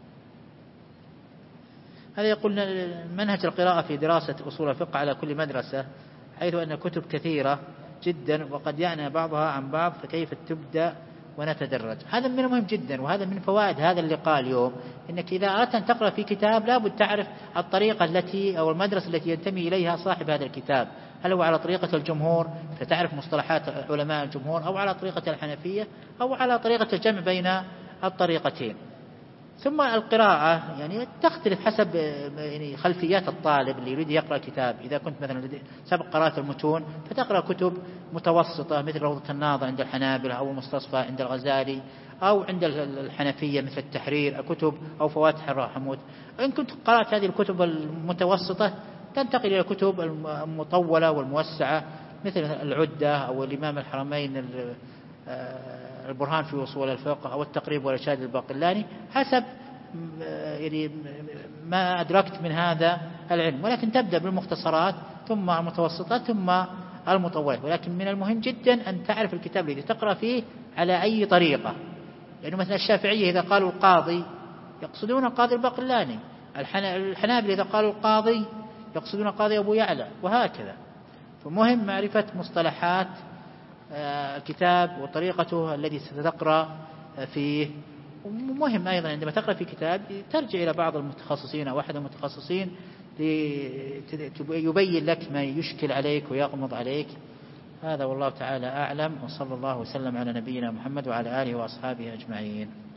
هذا يقول منهج القراءة في دراسة أصول الفقه على كل مدرسة، حيث أن كتب كثيرة جدا وقد يعني بعضها عن بعض، فكيف تبدأ ونتدرج. هذا من المهم جدا، وهذا من فوائد هذا اللقاء اليوم، إنك إذا أردت أن تقرأ في كتاب لابد تعرف الطريقة التي أو المدرسة التي ينتمي إليها صاحب هذا الكتاب، هل هو على طريقة الجمهور فتعرف مصطلحات علماء الجمهور، أو على طريقة الحنفية، أو على طريقة الجمع بين الطريقتين. ثم القراءة يعني تختلف حسب يعني خلفيات الطالب اللي يريد يقرأ كتاب. إذا كنت مثلا سبق قراءة المتون فتقرأ كتب متوسطة مثل روضة الناظر عند الحنابلة، أو المستصفى عند الغزالي، أو عند الحنفية مثل التحرير كتب، أو فواتح الرحموت. إن كنت قرأت هذه الكتب المتوسطة تنتقل إلى الكتب المطولة والموسعة مثل العدة أو الإمام الحرمين البرهان في أصول الفقه أو التقريب والإرشاد للباقلاني، حسب يعني ما أدركت من هذا العلم. ولكن تبدأ بالمختصرات ثم المتوسطات ثم المطولات. ولكن من المهم جدا أن تعرف الكتاب الذي تقرأ فيه على أي طريقة، لأنه مثلا الشافعية إذا قالوا القاضي يقصدون القاضي الباقلاني، الحنابلة إذا قالوا القاضي يقصدون القاضي أبو يعلى، وهكذا. فمهم معرفة مصطلحات الكتاب وطريقته الذي ستقرأ فيه. ومهم أيضا عندما تقرأ في كتاب ترجع إلى بعض المتخصصين أو أحد المتخصصين ليبين لك ما يشكل عليك ويغمض عليك. هذا والله تعالى أعلم، وصلى الله وسلم على نبينا محمد وعلى آله وأصحابه أجمعين.